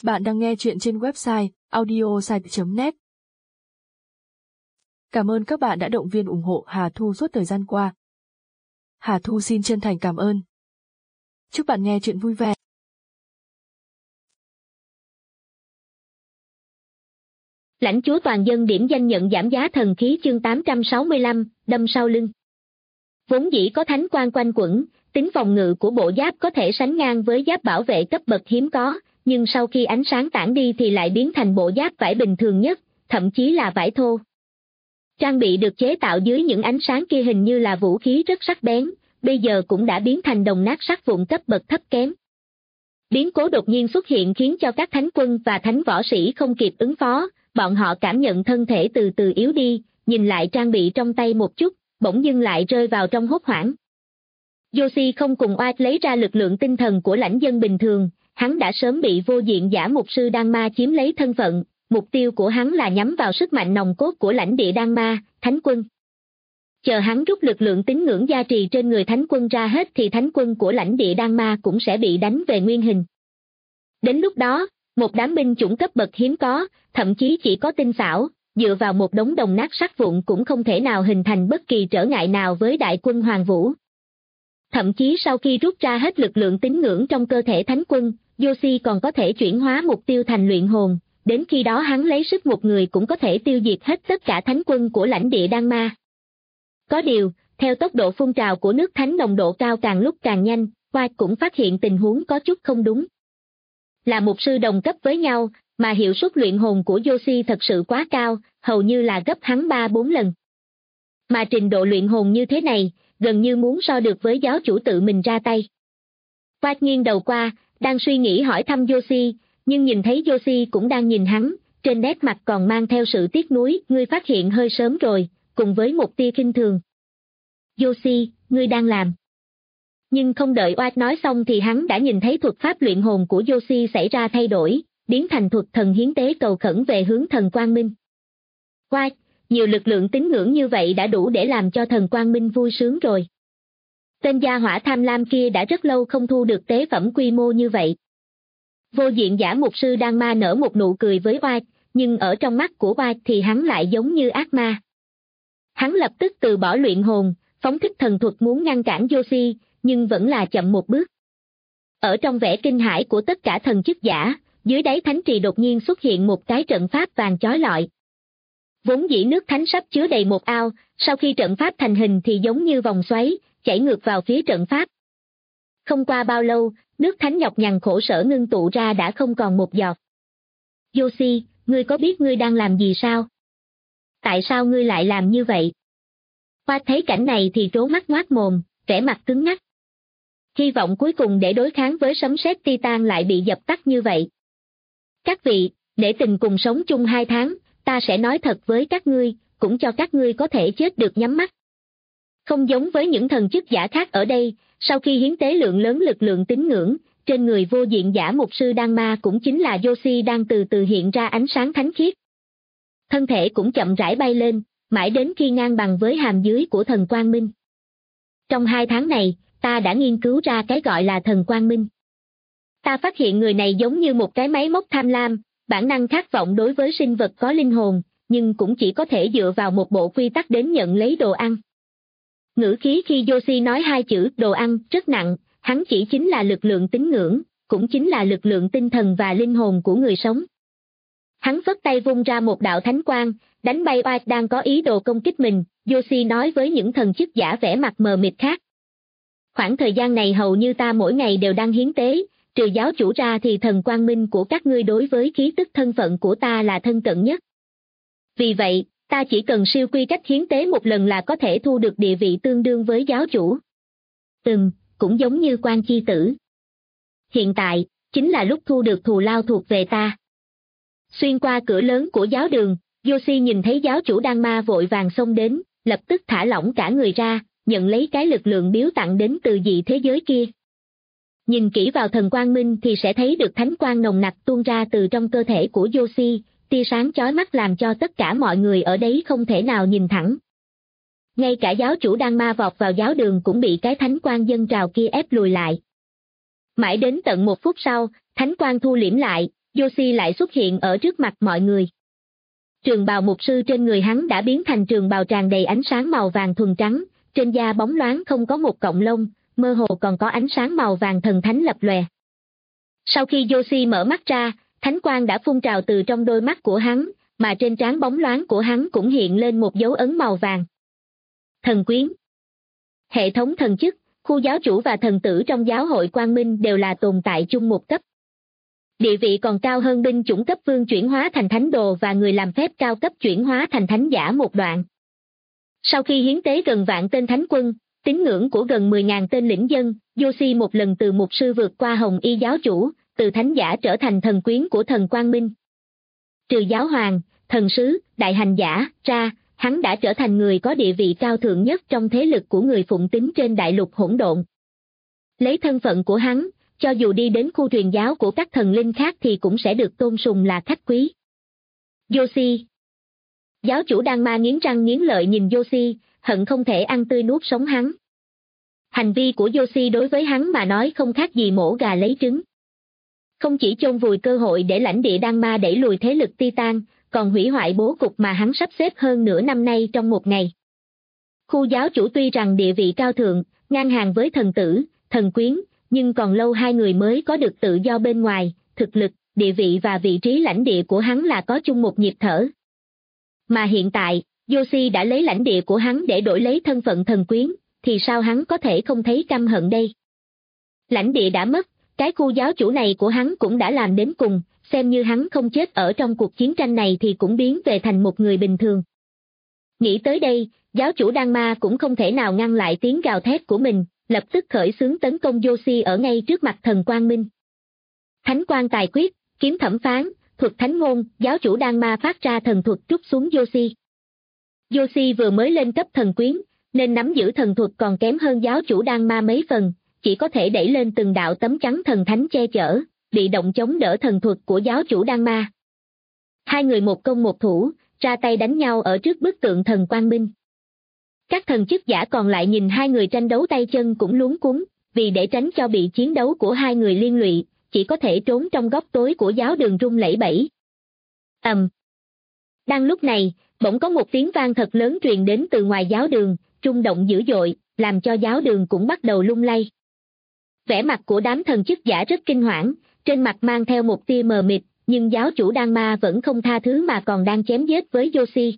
Bạn đang nghe chuyện trên website audiosite.net. Cảm ơn các bạn đã động viên ủng hộ Hà Thu suốt thời gian qua. Hà Thu xin chân thành cảm ơn. Chúc bạn nghe chuyện vui vẻ. Lãnh chúa toàn dân điểm danh nhận giảm giá thần khí chương 865, đâm sau lưng. Vốn dĩ có thánh quang quanh quẩn, tính phòng ngự của bộ giáp có thể sánh ngang với giáp bảo vệ cấp bậc hiếm có, nhưng sau khi ánh sáng tản đi thì lại biến thành bộ giáp vải bình thường nhất, thậm chí là vải thô. Trang bị được chế tạo dưới những ánh sáng kia hình như là vũ khí rất sắc bén, bây giờ cũng đã biến thành đồng nát sắt vụn cấp bậc thấp kém. Biến cố đột nhiên xuất hiện khiến cho các thánh quân và thánh võ sĩ không kịp ứng phó, bọn họ cảm nhận thân thể từ từ yếu đi, nhìn lại trang bị trong tay một chút, bỗng dưng lại rơi vào trong hốt hoảng. Yoshi không cùng oai lấy ra lực lượng tinh thần của lãnh dân bình thường, hắn đã sớm bị vô diện giả mục sư Đan Ma chiếm lấy thân phận, mục tiêu của hắn là nhắm vào sức mạnh nòng cốt của lãnh địa Đan Ma, thánh quân. Chờ hắn rút lực lượng tín ngưỡng gia trì trên người thánh quân ra hết thì thánh quân của lãnh địa Đan Ma cũng sẽ bị đánh về nguyên hình. Đến lúc đó, một đám binh chủng cấp bậc hiếm có, thậm chí chỉ có tinh xảo, dựa vào một đống đồng nát sắt vụn cũng không thể nào hình thành bất kỳ trở ngại nào với đại quân Hoàng Vũ. Thậm chí sau khi rút ra hết lực lượng tín ngưỡng trong cơ thể thánh quân, Yoshi còn có thể chuyển hóa mục tiêu thành luyện hồn, đến khi đó hắn lấy sức một người cũng có thể tiêu diệt hết tất cả thánh quân của lãnh địa Đan Ma. Có điều, theo tốc độ phun trào của nước thánh nồng độ cao càng lúc càng nhanh, White cũng phát hiện tình huống có chút không đúng. Là mục sư đồng cấp với nhau, mà hiệu suất luyện hồn của Yoshi thật sự quá cao, hầu như là gấp hắn 3-4 lần. Mà trình độ luyện hồn như thế này, gần như muốn so được với giáo chủ tự mình ra tay. White nghiêng đầu qua, đang suy nghĩ hỏi thăm Yoshi, nhưng nhìn thấy Yoshi cũng đang nhìn hắn, trên nét mặt còn mang theo sự tiếc nuối, ngươi phát hiện hơi sớm rồi, cùng với một tia khinh thường. Yoshi, ngươi đang làm. Nhưng không đợi White nói xong thì hắn đã nhìn thấy thuật pháp luyện hồn của Yoshi xảy ra thay đổi, biến thành thuật thần hiến tế cầu khẩn về hướng thần Quang Minh. White, nhiều lực lượng tín ngưỡng như vậy đã đủ để làm cho thần Quang Minh vui sướng rồi. Tên gia hỏa tham lam kia đã rất lâu không thu được tế phẩm quy mô như vậy. Vô diện giả mục sư Đan Ma nở một nụ cười với White, nhưng ở trong mắt của White thì hắn lại giống như ác ma. Hắn lập tức từ bỏ luyện hồn, phóng thích thần thuật muốn ngăn cản Yoshi, nhưng vẫn là chậm một bước. Ở trong vẻ kinh hãi của tất cả thần chức giả, dưới đáy thánh trì đột nhiên xuất hiện một cái trận pháp vàng chói lọi. Vốn dĩ nước thánh sắp chứa đầy một ao, sau khi trận pháp thành hình thì giống như vòng xoáy, chảy ngược vào phía trận pháp. Không qua bao lâu, nước thánh nhọc nhằn khổ sở ngưng tụ ra đã không còn một giọt. Yoshi, ngươi có biết ngươi đang làm gì sao? Tại sao ngươi lại làm như vậy? Qua thấy cảnh này thì trố mắt ngoác mồm, vẻ mặt cứng ngắc. Hy vọng cuối cùng để đối kháng với sấm sét Titan lại bị dập tắt như vậy. Các vị, để tình cùng sống chung 2 tháng, ta sẽ nói thật với các ngươi, cũng cho các ngươi có thể chết được nhắm mắt. Không giống với những thần chức giả khác ở đây, sau khi hiến tế lượng lớn lực lượng tín ngưỡng, trên người vô diện giả mục sư Đan Ma cũng chính là Yoshi đang từ từ hiện ra ánh sáng thánh khiết. Thân thể cũng chậm rãi bay lên, mãi đến khi ngang bằng với hàm dưới của thần Quang Minh. Trong 2 tháng này, ta đã nghiên cứu ra cái gọi là thần Quang Minh. Ta phát hiện người này giống như một cái máy móc tham lam, bản năng khát vọng đối với sinh vật có linh hồn, nhưng cũng chỉ có thể dựa vào một bộ quy tắc đến nhận lấy đồ ăn. Ngữ khí khi Yoshi nói 2 chữ đồ ăn rất nặng, hắn chỉ chính là lực lượng tín ngưỡng, cũng chính là lực lượng tinh thần và linh hồn của người sống. Hắn phất tay vung ra một đạo thánh quang, đánh bay White đang có ý đồ công kích mình, Yoshi nói với những thần chức giả vẻ mặt mờ mịt khác. Khoảng thời gian này hầu như ta mỗi ngày đều đang hiến tế, trừ giáo chủ ra thì thần Quang Minh của các ngươi đối với khí tức thân phận của ta là thân cận nhất. Vì vậy, ta chỉ cần siêu quy cách hiến tế một lần là có thể thu được địa vị tương đương với giáo chủ. Cũng giống như Quan Chi Tử. Hiện tại, chính là lúc thu được thù lao thuộc về ta. Xuyên qua cửa lớn của giáo đường, Yoshi nhìn thấy giáo chủ Đan Ma vội vàng xông đến, lập tức thả lỏng cả người ra, nhận lấy cái lực lượng biếu tặng đến từ dị thế giới kia. Nhìn kỹ vào thần Quang Minh thì sẽ thấy được thánh quang nồng nặc tuôn ra từ trong cơ thể của Yoshi, tia sáng chói mắt làm cho tất cả mọi người ở đấy không thể nào nhìn thẳng. Ngay cả giáo chủ Đan Ma vọt vào giáo đường cũng bị cái thánh quang dâng trào kia ép lùi lại. Mãi đến tận 1 phút sau, thánh quang thu liễm lại, Yoshi lại xuất hiện ở trước mặt mọi người. Trường bào mục sư trên người hắn đã biến thành trường bào tràn đầy ánh sáng màu vàng thuần trắng, trên da bóng loáng không có một cọng lông, mơ hồ còn có ánh sáng màu vàng thần thánh lập lòe. Sau khi Yoshi mở mắt ra, thánh quang đã phun trào từ trong đôi mắt của hắn, mà trên trán bóng loáng của hắn cũng hiện lên một dấu ấn màu vàng. Thần quyến. Hệ thống thần chức, khu giáo chủ và thần tử trong giáo hội Quang Minh đều là tồn tại chung một cấp. Địa vị còn cao hơn binh chủng cấp vương chuyển hóa thành thánh đồ và người làm phép cao cấp chuyển hóa thành thánh giả một đoạn. Sau khi hiến tế gần vạn tên thánh quân, tín ngưỡng của gần 10.000 tên lĩnh dân, Yoshi một lần từ mục sư vượt qua hồng y giáo chủ, từ thánh giả trở thành thần quyến của thần Quang Minh. Trừ giáo hoàng, thần sứ, đại hành giả ra, hắn đã trở thành người có địa vị cao thượng nhất trong thế lực của người phụng tín trên đại lục hỗn độn. Lấy thân phận của hắn, cho dù đi đến khu truyền giáo của các thần linh khác thì cũng sẽ được tôn sùng là khách quý. Yoshi. Giáo chủ Đan Ma nghiến răng nghiến lợi nhìn Yoshi, hận không thể ăn tươi nuốt sống hắn. Hành vi của Yoshi đối với hắn mà nói không khác gì mổ gà lấy trứng. Không chỉ chôn vùi cơ hội để lãnh địa Đan Ma đẩy lùi thế lực Titan, còn hủy hoại bố cục mà hắn sắp xếp hơn nửa năm nay trong một ngày. Khu giáo chủ tuy rằng địa vị cao thượng, ngang hàng với thần tử, thần quyến, nhưng còn lâu hai người mới có được tự do bên ngoài, thực lực, địa vị và vị trí lãnh địa của hắn là có chung một nhịp thở. Mà hiện tại, Yoshi đã lấy lãnh địa của hắn để đổi lấy thân phận thần quyến, thì sao hắn có thể không thấy căm hận đây? Lãnh địa đã mất, cái khu giáo chủ này của hắn cũng đã làm đến cùng, xem như hắn không chết ở trong cuộc chiến tranh này thì cũng biến về thành một người bình thường. Nghĩ tới đây, giáo chủ Đan Ma cũng không thể nào ngăn lại tiếng gào thét của mình, lập tức khởi xướng tấn công Yoshi ở ngay trước mặt thần Quang Minh. Thánh quang tài quyết, kiếm thẩm phán, thuật thánh ngôn, giáo chủ Đan Ma phát ra thần thuật trút xuống Yoshi. Yoshi vừa mới lên cấp thần quyến, nên nắm giữ thần thuật còn kém hơn giáo chủ Đan Ma mấy phần, chỉ có thể đẩy lên từng đạo tấm chắn thần thánh che chở, bị động chống đỡ thần thuật của giáo chủ Đan Ma. Hai người một công một thủ, ra tay đánh nhau ở trước bức tượng thần Quang Minh. Các thần chức giả còn lại nhìn hai người tranh đấu tay chân cũng luống cuống, vì để tránh cho bị chiến đấu của hai người liên lụy, chỉ có thể trốn trong góc tối của giáo đường rung lẩy bẩy. Đang lúc này, bỗng có một tiếng vang thật lớn truyền đến từ ngoài giáo đường, rung động dữ dội, làm cho giáo đường cũng bắt đầu lung lay. Vẻ mặt của đám thần chức giả rất kinh hoảng, trên mặt mang theo một tia mờ mịt, nhưng giáo chủ Đan Ma vẫn không tha thứ mà còn đang chém giết với Yoshi.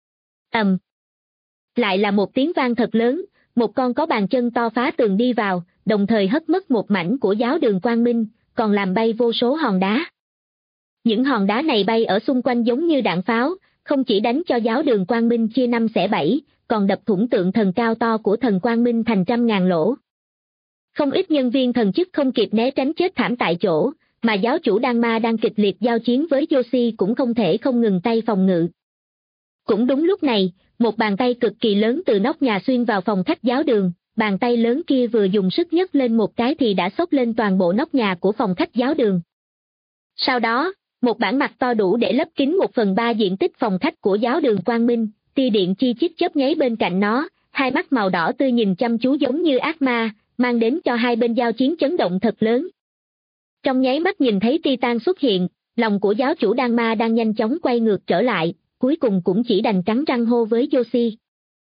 Lại là một tiếng vang thật lớn, một con có bàn chân to phá tường đi vào, đồng thời hất mất một mảnh của giáo đường Quang Minh, còn làm bay vô số hòn đá. Những hòn đá này bay ở xung quanh giống như đạn pháo, không chỉ đánh cho giáo đường Quang Minh chia năm xẻ bảy, còn đập thủng tượng thần cao to của thần Quang Minh thành trăm ngàn lỗ. Không ít nhân viên thần chức không kịp né tránh chết thảm tại chỗ, mà giáo chủ Đan Ma đang kịch liệt giao chiến với Yoshi cũng không thể không ngừng tay phòng ngự. Cũng đúng lúc này, một bàn tay cực kỳ lớn từ nóc nhà xuyên vào phòng khách giáo đường, bàn tay lớn kia vừa dùng sức nhấc lên một cái thì đã xốc lên toàn bộ nóc nhà của phòng khách giáo đường. Sau đó, một bản mặt to đủ để lấp kín 1/3 diện tích phòng khách của giáo đường Quang Minh, tia điện chi chít chớp nháy bên cạnh nó, hai mắt màu đỏ tươi nhìn chăm chú giống như ác ma, mang đến cho hai bên giao chiến chấn động thật lớn. Trong nháy mắt nhìn thấy Titan xuất hiện, lòng của giáo chủ Đan Ma đang nhanh chóng quay ngược trở lại, cuối cùng cũng chỉ đành cắn răng hô với Yoshi.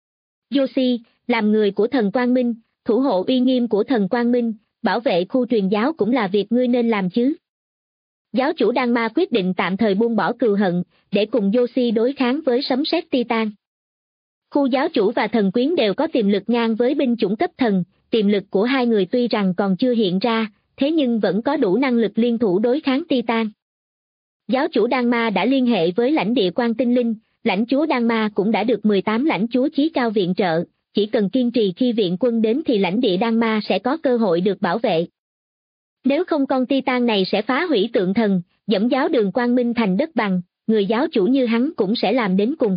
Yoshi, làm người của thần Quang Minh, thủ hộ uy nghiêm của thần Quang Minh, bảo vệ khu truyền giáo cũng là việc ngươi nên làm chứ. Giáo chủ Đan Ma quyết định tạm thời buông bỏ cừu hận, để cùng Yoshi đối kháng với sấm sét Titan. Khu giáo chủ và thần quyến đều có tiềm lực ngang với binh chủng cấp thần, tiềm lực của hai người tuy rằng còn chưa hiện ra, thế nhưng vẫn có đủ năng lực liên thủ đối kháng Titan. Giáo chủ Đan Ma đã liên hệ với lãnh địa Quan Tinh Linh, lãnh chúa Đan Ma cũng đã được 18 lãnh chúa chí cao viện trợ, chỉ cần kiên trì khi viện quân đến thì lãnh địa Đan Ma sẽ có cơ hội được bảo vệ. Nếu không con Titan này sẽ phá hủy tượng thần, dẫm giáo đường Quang Minh thành đất bằng, người giáo chủ như hắn cũng sẽ làm đến cùng.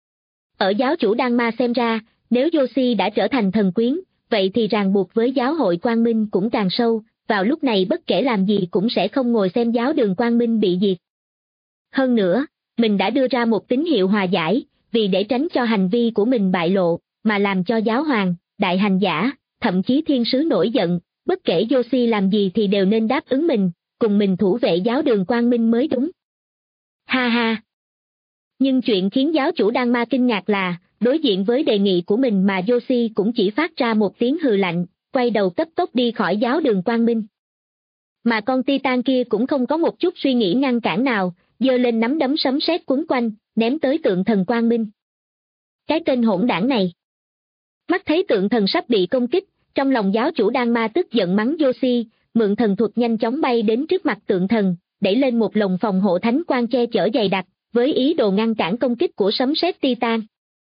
Ở giáo chủ Đan Ma xem ra, nếu Yoshi đã trở thành thần quyến, vậy thì ràng buộc với giáo hội Quang Minh cũng càng sâu, vào lúc này bất kể làm gì cũng sẽ không ngồi xem giáo đường Quang Minh bị diệt. Hơn nữa, mình đã đưa ra một tín hiệu hòa giải, vì để tránh cho hành vi của mình bại lộ, mà làm cho giáo hoàng, đại hành giả, thậm chí thiên sứ nổi giận, bất kể Yoshi làm gì thì đều nên đáp ứng mình, cùng mình thủ vệ giáo đường quang minh mới đúng. Ha ha. Nhưng chuyện khiến giáo chủ Đan Ma kinh ngạc là, đối diện với đề nghị của mình mà Yoshi cũng chỉ phát ra một tiếng hừ lạnh, quay đầu cấp tốc đi khỏi giáo đường quang minh. Mà con Titan kia cũng không có một chút suy nghĩ ngăn cản nào, giơ lên nắm đấm sấm sét quấn quanh, ném tới tượng thần quang minh. Cái tên hỗn đảng này. Mắt thấy tượng thần sắp bị công kích, trong lòng giáo chủ Đan Ma tức giận mắng Yoshi, mượn thần thuật nhanh chóng bay đến trước mặt tượng thần, đẩy lên một lồng phòng hộ thánh quang che chở dày đặc, với ý đồ ngăn cản công kích của sấm sét Titan.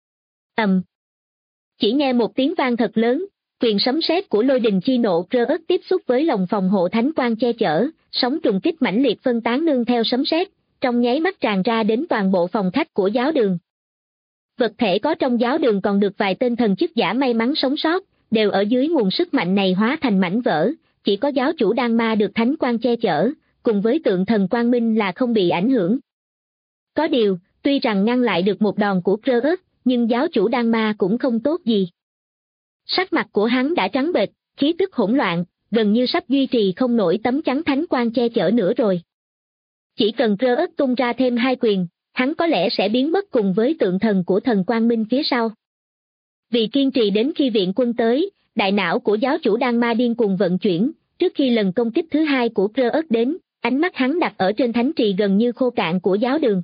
Chỉ nghe một tiếng vang thật lớn, quyền sấm sét của lôi đình chi nộ Cross tiếp xúc với lồng phòng hộ thánh quang che chở, sóng trùng kích mãnh liệt phân tán nương theo sấm sét, trong nháy mắt tràn ra đến toàn bộ phòng khách của giáo đường. Vật thể có trong giáo đường còn được vài tên thần chức giả may mắn sống sót, đều ở dưới nguồn sức mạnh này hóa thành mảnh vỡ, chỉ có giáo chủ Đan Ma được thánh quang che chở, cùng với tượng thần quang minh là không bị ảnh hưởng. Có điều, tuy rằng ngăn lại được một đòn của Cross, nhưng giáo chủ Đan Ma cũng không tốt gì. Sắc mặt của hắn đã trắng bệch, khí tức hỗn loạn, gần như sắp duy trì không nổi tấm chắn thánh quang che chở nữa rồi. Chỉ cần Cross tung ra thêm 2 quyền, hắn có lẽ sẽ biến mất cùng với tượng thần của thần quang minh phía sau. Vì kiên trì đến khi viện quân tới, đại não của giáo chủ Đan Ma điên cuồng vận chuyển, trước khi lần công kích thứ 2 của Cross đến, ánh mắt hắn đặt ở trên thánh trì gần như khô cạn của giáo đường.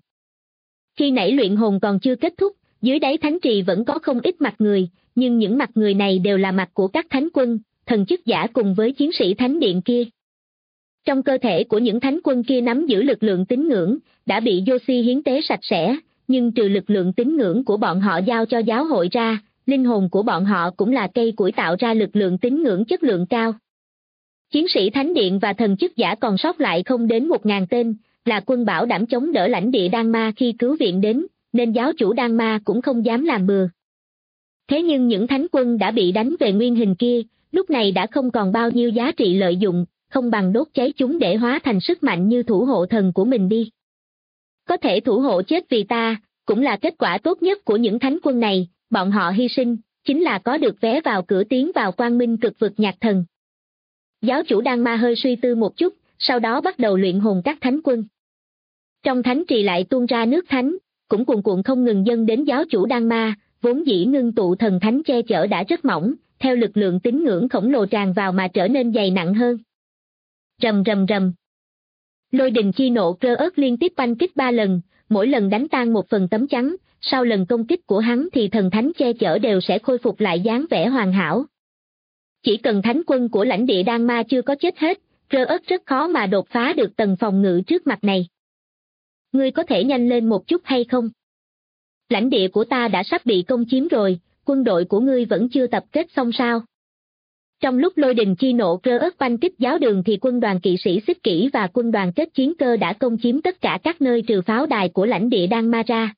Khi nãy luyện hồn còn chưa kết thúc, dưới đáy thánh trì vẫn có không ít mặt người, nhưng những mặt người này đều là mặt của các thánh quân, thần chức giả cùng với chiến sĩ thánh điện kia. Trong cơ thể của những thánh quân kia nắm giữ lực lượng tín ngưỡng, đã bị Yoshi hiến tế sạch sẽ, nhưng trừ lực lượng tín ngưỡng của bọn họ giao cho giáo hội ra, linh hồn của bọn họ cũng là cây củi tạo ra lực lượng tín ngưỡng chất lượng cao. Chiến sĩ thánh điện và thần chức giả còn sót lại không đến 1000 tên, là quân bảo đảm chống đỡ lãnh địa Đan Ma khi cứu viện đến, nên giáo chủ Đan Ma cũng không dám làm bừa. Thế nhưng những thánh quân đã bị đánh về nguyên hình kia, lúc này đã không còn bao nhiêu giá trị lợi dụng, không bằng đốt cháy chúng để hóa thành sức mạnh như thủ hộ thần của mình đi. Có thể thủ hộ chết vì ta, cũng là kết quả tốt nhất của những thánh quân này, bọn họ hy sinh, chính là có được vé vào cửa tiến vào quang minh cực vực nhạc thần. Giáo chủ Đan Ma hơi suy tư một chút, sau đó bắt đầu luyện hồn các thánh quân. Trong thánh trì lại tuôn ra nước thánh, cũng cuồn cuộn không ngừng dâng đến giáo chủ Đan Ma, vốn dĩ ngưng tụ thần thánh che chở đã rất mỏng, theo lực lượng tín ngưỡng khổng lồ tràn vào mà trở nên dày nặng hơn. Rầm rầm rầm. Lôi đình chi nộ Cross liên tiếp oanh kích 3 lần, mỗi lần đánh tan một phần tấm chắn, sau lần công kích của hắn thì thần thánh che chở đều sẽ khôi phục lại dáng vẻ hoàn hảo. Chỉ cần thánh quân của lãnh địa Đan Ma chưa có chết hết, Cross rất khó mà đột phá được tầng phòng ngự trước mặt này. Ngươi có thể nhanh lên một chút hay không? Lãnh địa của ta đã sắp bị công chiếm rồi, quân đội của ngươi vẫn chưa tập kết xong sao? Trong lúc lôi đình chi nộ Cross oanh kích giáo đường thì quân đoàn kỵ sĩ xích kỷ và quân đoàn kết chiến cơ đã công chiếm tất cả các nơi trừ pháo đài của lãnh địa Đan Ma ra.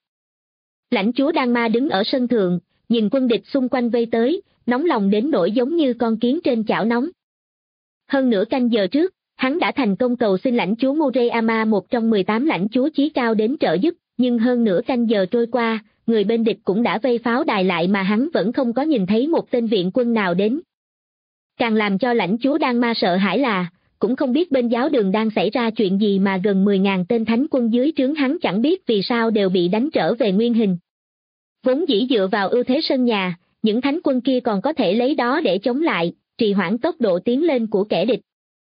Lãnh chúa Đan Ma đứng ở sân thượng, nhìn quân địch xung quanh vây tới, nóng lòng đến nỗi giống như con kiến trên chảo nóng. Hơn nửa canh giờ trước, hắn đã thành công cầu xin lãnh chúa Murayama, một trong 18 lãnh chúa chí cao đến trợ giúp, nhưng hơn nửa canh giờ trôi qua, người bên địch cũng đã vây pháo đài lại mà hắn vẫn không có nhìn thấy một tên viện quân nào đến. Càng làm cho lãnh chúa Đan Ma sợ hãi là, cũng không biết bên giáo đường đang xảy ra chuyện gì mà gần 10.000 tên thánh quân dưới trướng hắn chẳng biết vì sao đều bị đánh trở về nguyên hình. Vốn dĩ dựa vào ưu thế sân nhà, những thánh quân kia còn có thể lấy đó để chống lại, trì hoãn tốc độ tiến lên của kẻ địch.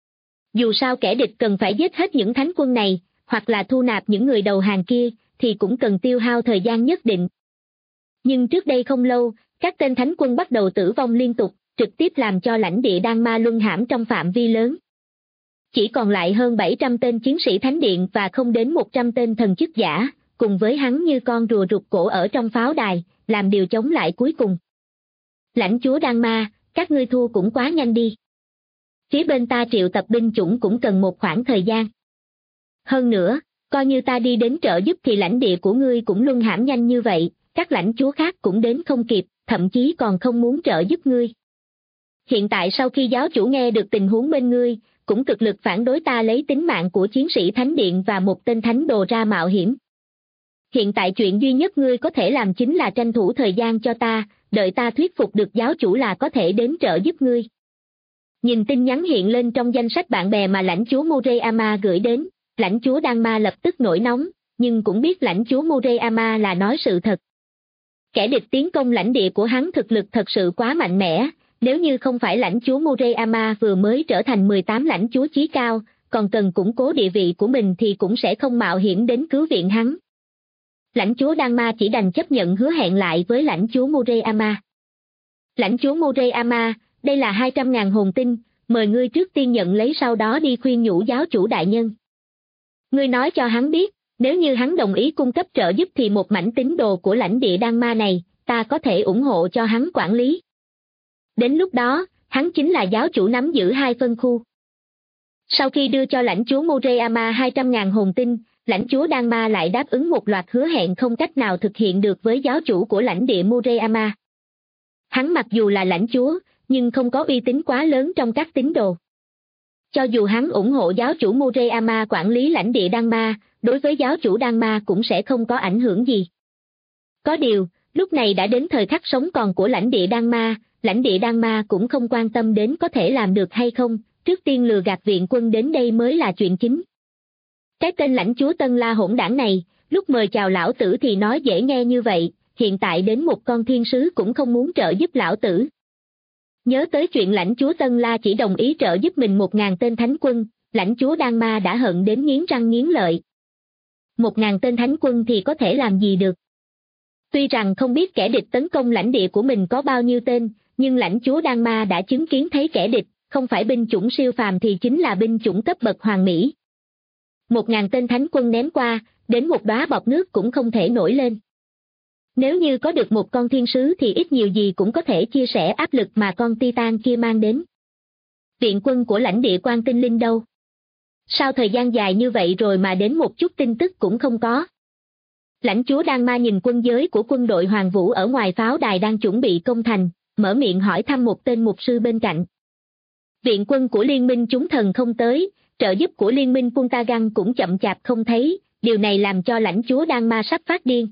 Dù sao kẻ địch cần phải giết hết những thánh quân này, hoặc là thu nạp những người đầu hàng kia, thì cũng cần tiêu hao thời gian nhất định. Nhưng trước đây không lâu, các tên thánh quân bắt đầu tử vong liên tục, trực tiếp làm cho lãnh địa Đan Ma luân hãm trong phạm vi lớn. Chỉ còn lại hơn 700 tên chiến sĩ thánh điện và không đến 100 tên thần chức giả, cùng với hắn như con rùa rụt cổ ở trong pháo đài, làm điều chống lại cuối cùng. Lãnh chúa Đan Ma, các ngươi thua cũng quá nhanh đi. Phía bên ta triệu tập binh chủng cũng cần một khoảng thời gian. Hơn nữa, coi như ta đi đến trợ giúp thì lãnh địa của ngươi cũng luân hãm nhanh như vậy, các lãnh chúa khác cũng đến không kịp, thậm chí còn không muốn trợ giúp ngươi. Hiện tại sau khi giáo chủ nghe được tình huống bên ngươi, cũng cực lực phản đối ta lấy tính mạng của chiến sĩ thánh điện và một tên thánh đồ ra mạo hiểm. Hiện tại chuyện duy nhất ngươi có thể làm chính là tranh thủ thời gian cho ta, đợi ta thuyết phục được giáo chủ là có thể đến trợ giúp ngươi. Nhìn tin nhắn hiện lên trong danh sách bạn bè mà lãnh chúa Murayama gửi đến, lãnh chúa Đan Ma lập tức nổi nóng, nhưng cũng biết lãnh chúa Murayama là nói sự thật. Kẻ địch tiến công lãnh địa của hắn thực lực thật sự quá mạnh mẽ, nếu như không phải lãnh chúa Murayama vừa mới trở thành 18 lãnh chúa chí cao, còn cần củng cố địa vị của mình thì cũng sẽ không mạo hiểm đến cứu viện hắn. Lãnh chúa Đan Ma chỉ đành chấp nhận hứa hẹn lại với lãnh chúa Murayama. Lãnh chúa Murayama, đây là 200.000 hồn tinh, mời ngươi trước tiên nhận lấy sau đó đi khuyên nhủ giáo chủ đại nhân. Ngươi nói cho hắn biết, nếu như hắn đồng ý cung cấp trợ giúp thì một mảnh tín đồ của lãnh địa Đan Ma này, ta có thể ủng hộ cho hắn quản lý. Đến lúc đó, hắn chính là giáo chủ nắm giữ 2 phân khu. Sau khi đưa cho lãnh chúa Murayama 200.000 hồn tinh, lãnh chúa Đan Ma lại đáp ứng một loạt hứa hẹn không cách nào thực hiện được với giáo chủ của lãnh địa Murayama. Hắn mặc dù là lãnh chúa, nhưng không có uy tín quá lớn trong các tín đồ. Cho dù hắn ủng hộ giáo chủ Murayama quản lý lãnh địa Đan Ma, đối với giáo chủ Đan Ma cũng sẽ không có ảnh hưởng gì. Có điều, lúc này đã đến thời khắc sống còn của lãnh địa Đan Ma, lãnh địa Đan Ma cũng không quan tâm đến có thể làm được hay không, trước tiên lừa gạt viện quân đến đây mới là chuyện chính. Cái tên lãnh chúa Tân La hỗn đảng này, lúc mời chào lão tử thì nói dễ nghe như vậy, hiện tại đến một con thiên sứ cũng không muốn trợ giúp lão tử. Nhớ tới chuyện lãnh chúa Tân La chỉ đồng ý trợ giúp mình 1.000 tên thánh quân, lãnh chúa Đan Ma đã hận đến nghiến răng nghiến lợi. 1.000 tên thánh quân thì có thể làm gì được? Tuy rằng không biết kẻ địch tấn công lãnh địa của mình có bao nhiêu tên, nhưng lãnh chúa Đan Ma đã chứng kiến thấy kẻ địch, không phải binh chủng siêu phàm thì chính là binh chủng cấp bậc hoàng mỹ. 1.000 tên thánh quân ném qua, đến một đóa bọt nước cũng không thể nổi lên. Nếu như có được một con thiên sứ thì ít nhiều gì cũng có thể chia sẻ áp lực mà con Titan kia mang đến. Viện quân của lãnh địa Quan Tinh Linh đâu? Sao thời gian dài như vậy rồi mà đến một chút tin tức cũng không có? Lãnh chúa Đan Ma nhìn quân giới của quân đội Hoàng Vũ ở ngoài pháo đài đang chuẩn bị công thành, mở miệng hỏi thăm một tên mục sư bên cạnh. Viện quân của liên minh chúng thần không tới, trợ giúp của liên minh Puntagan cũng chậm chạp không thấy, điều này làm cho lãnh chúa Đan Ma sắp phát điên.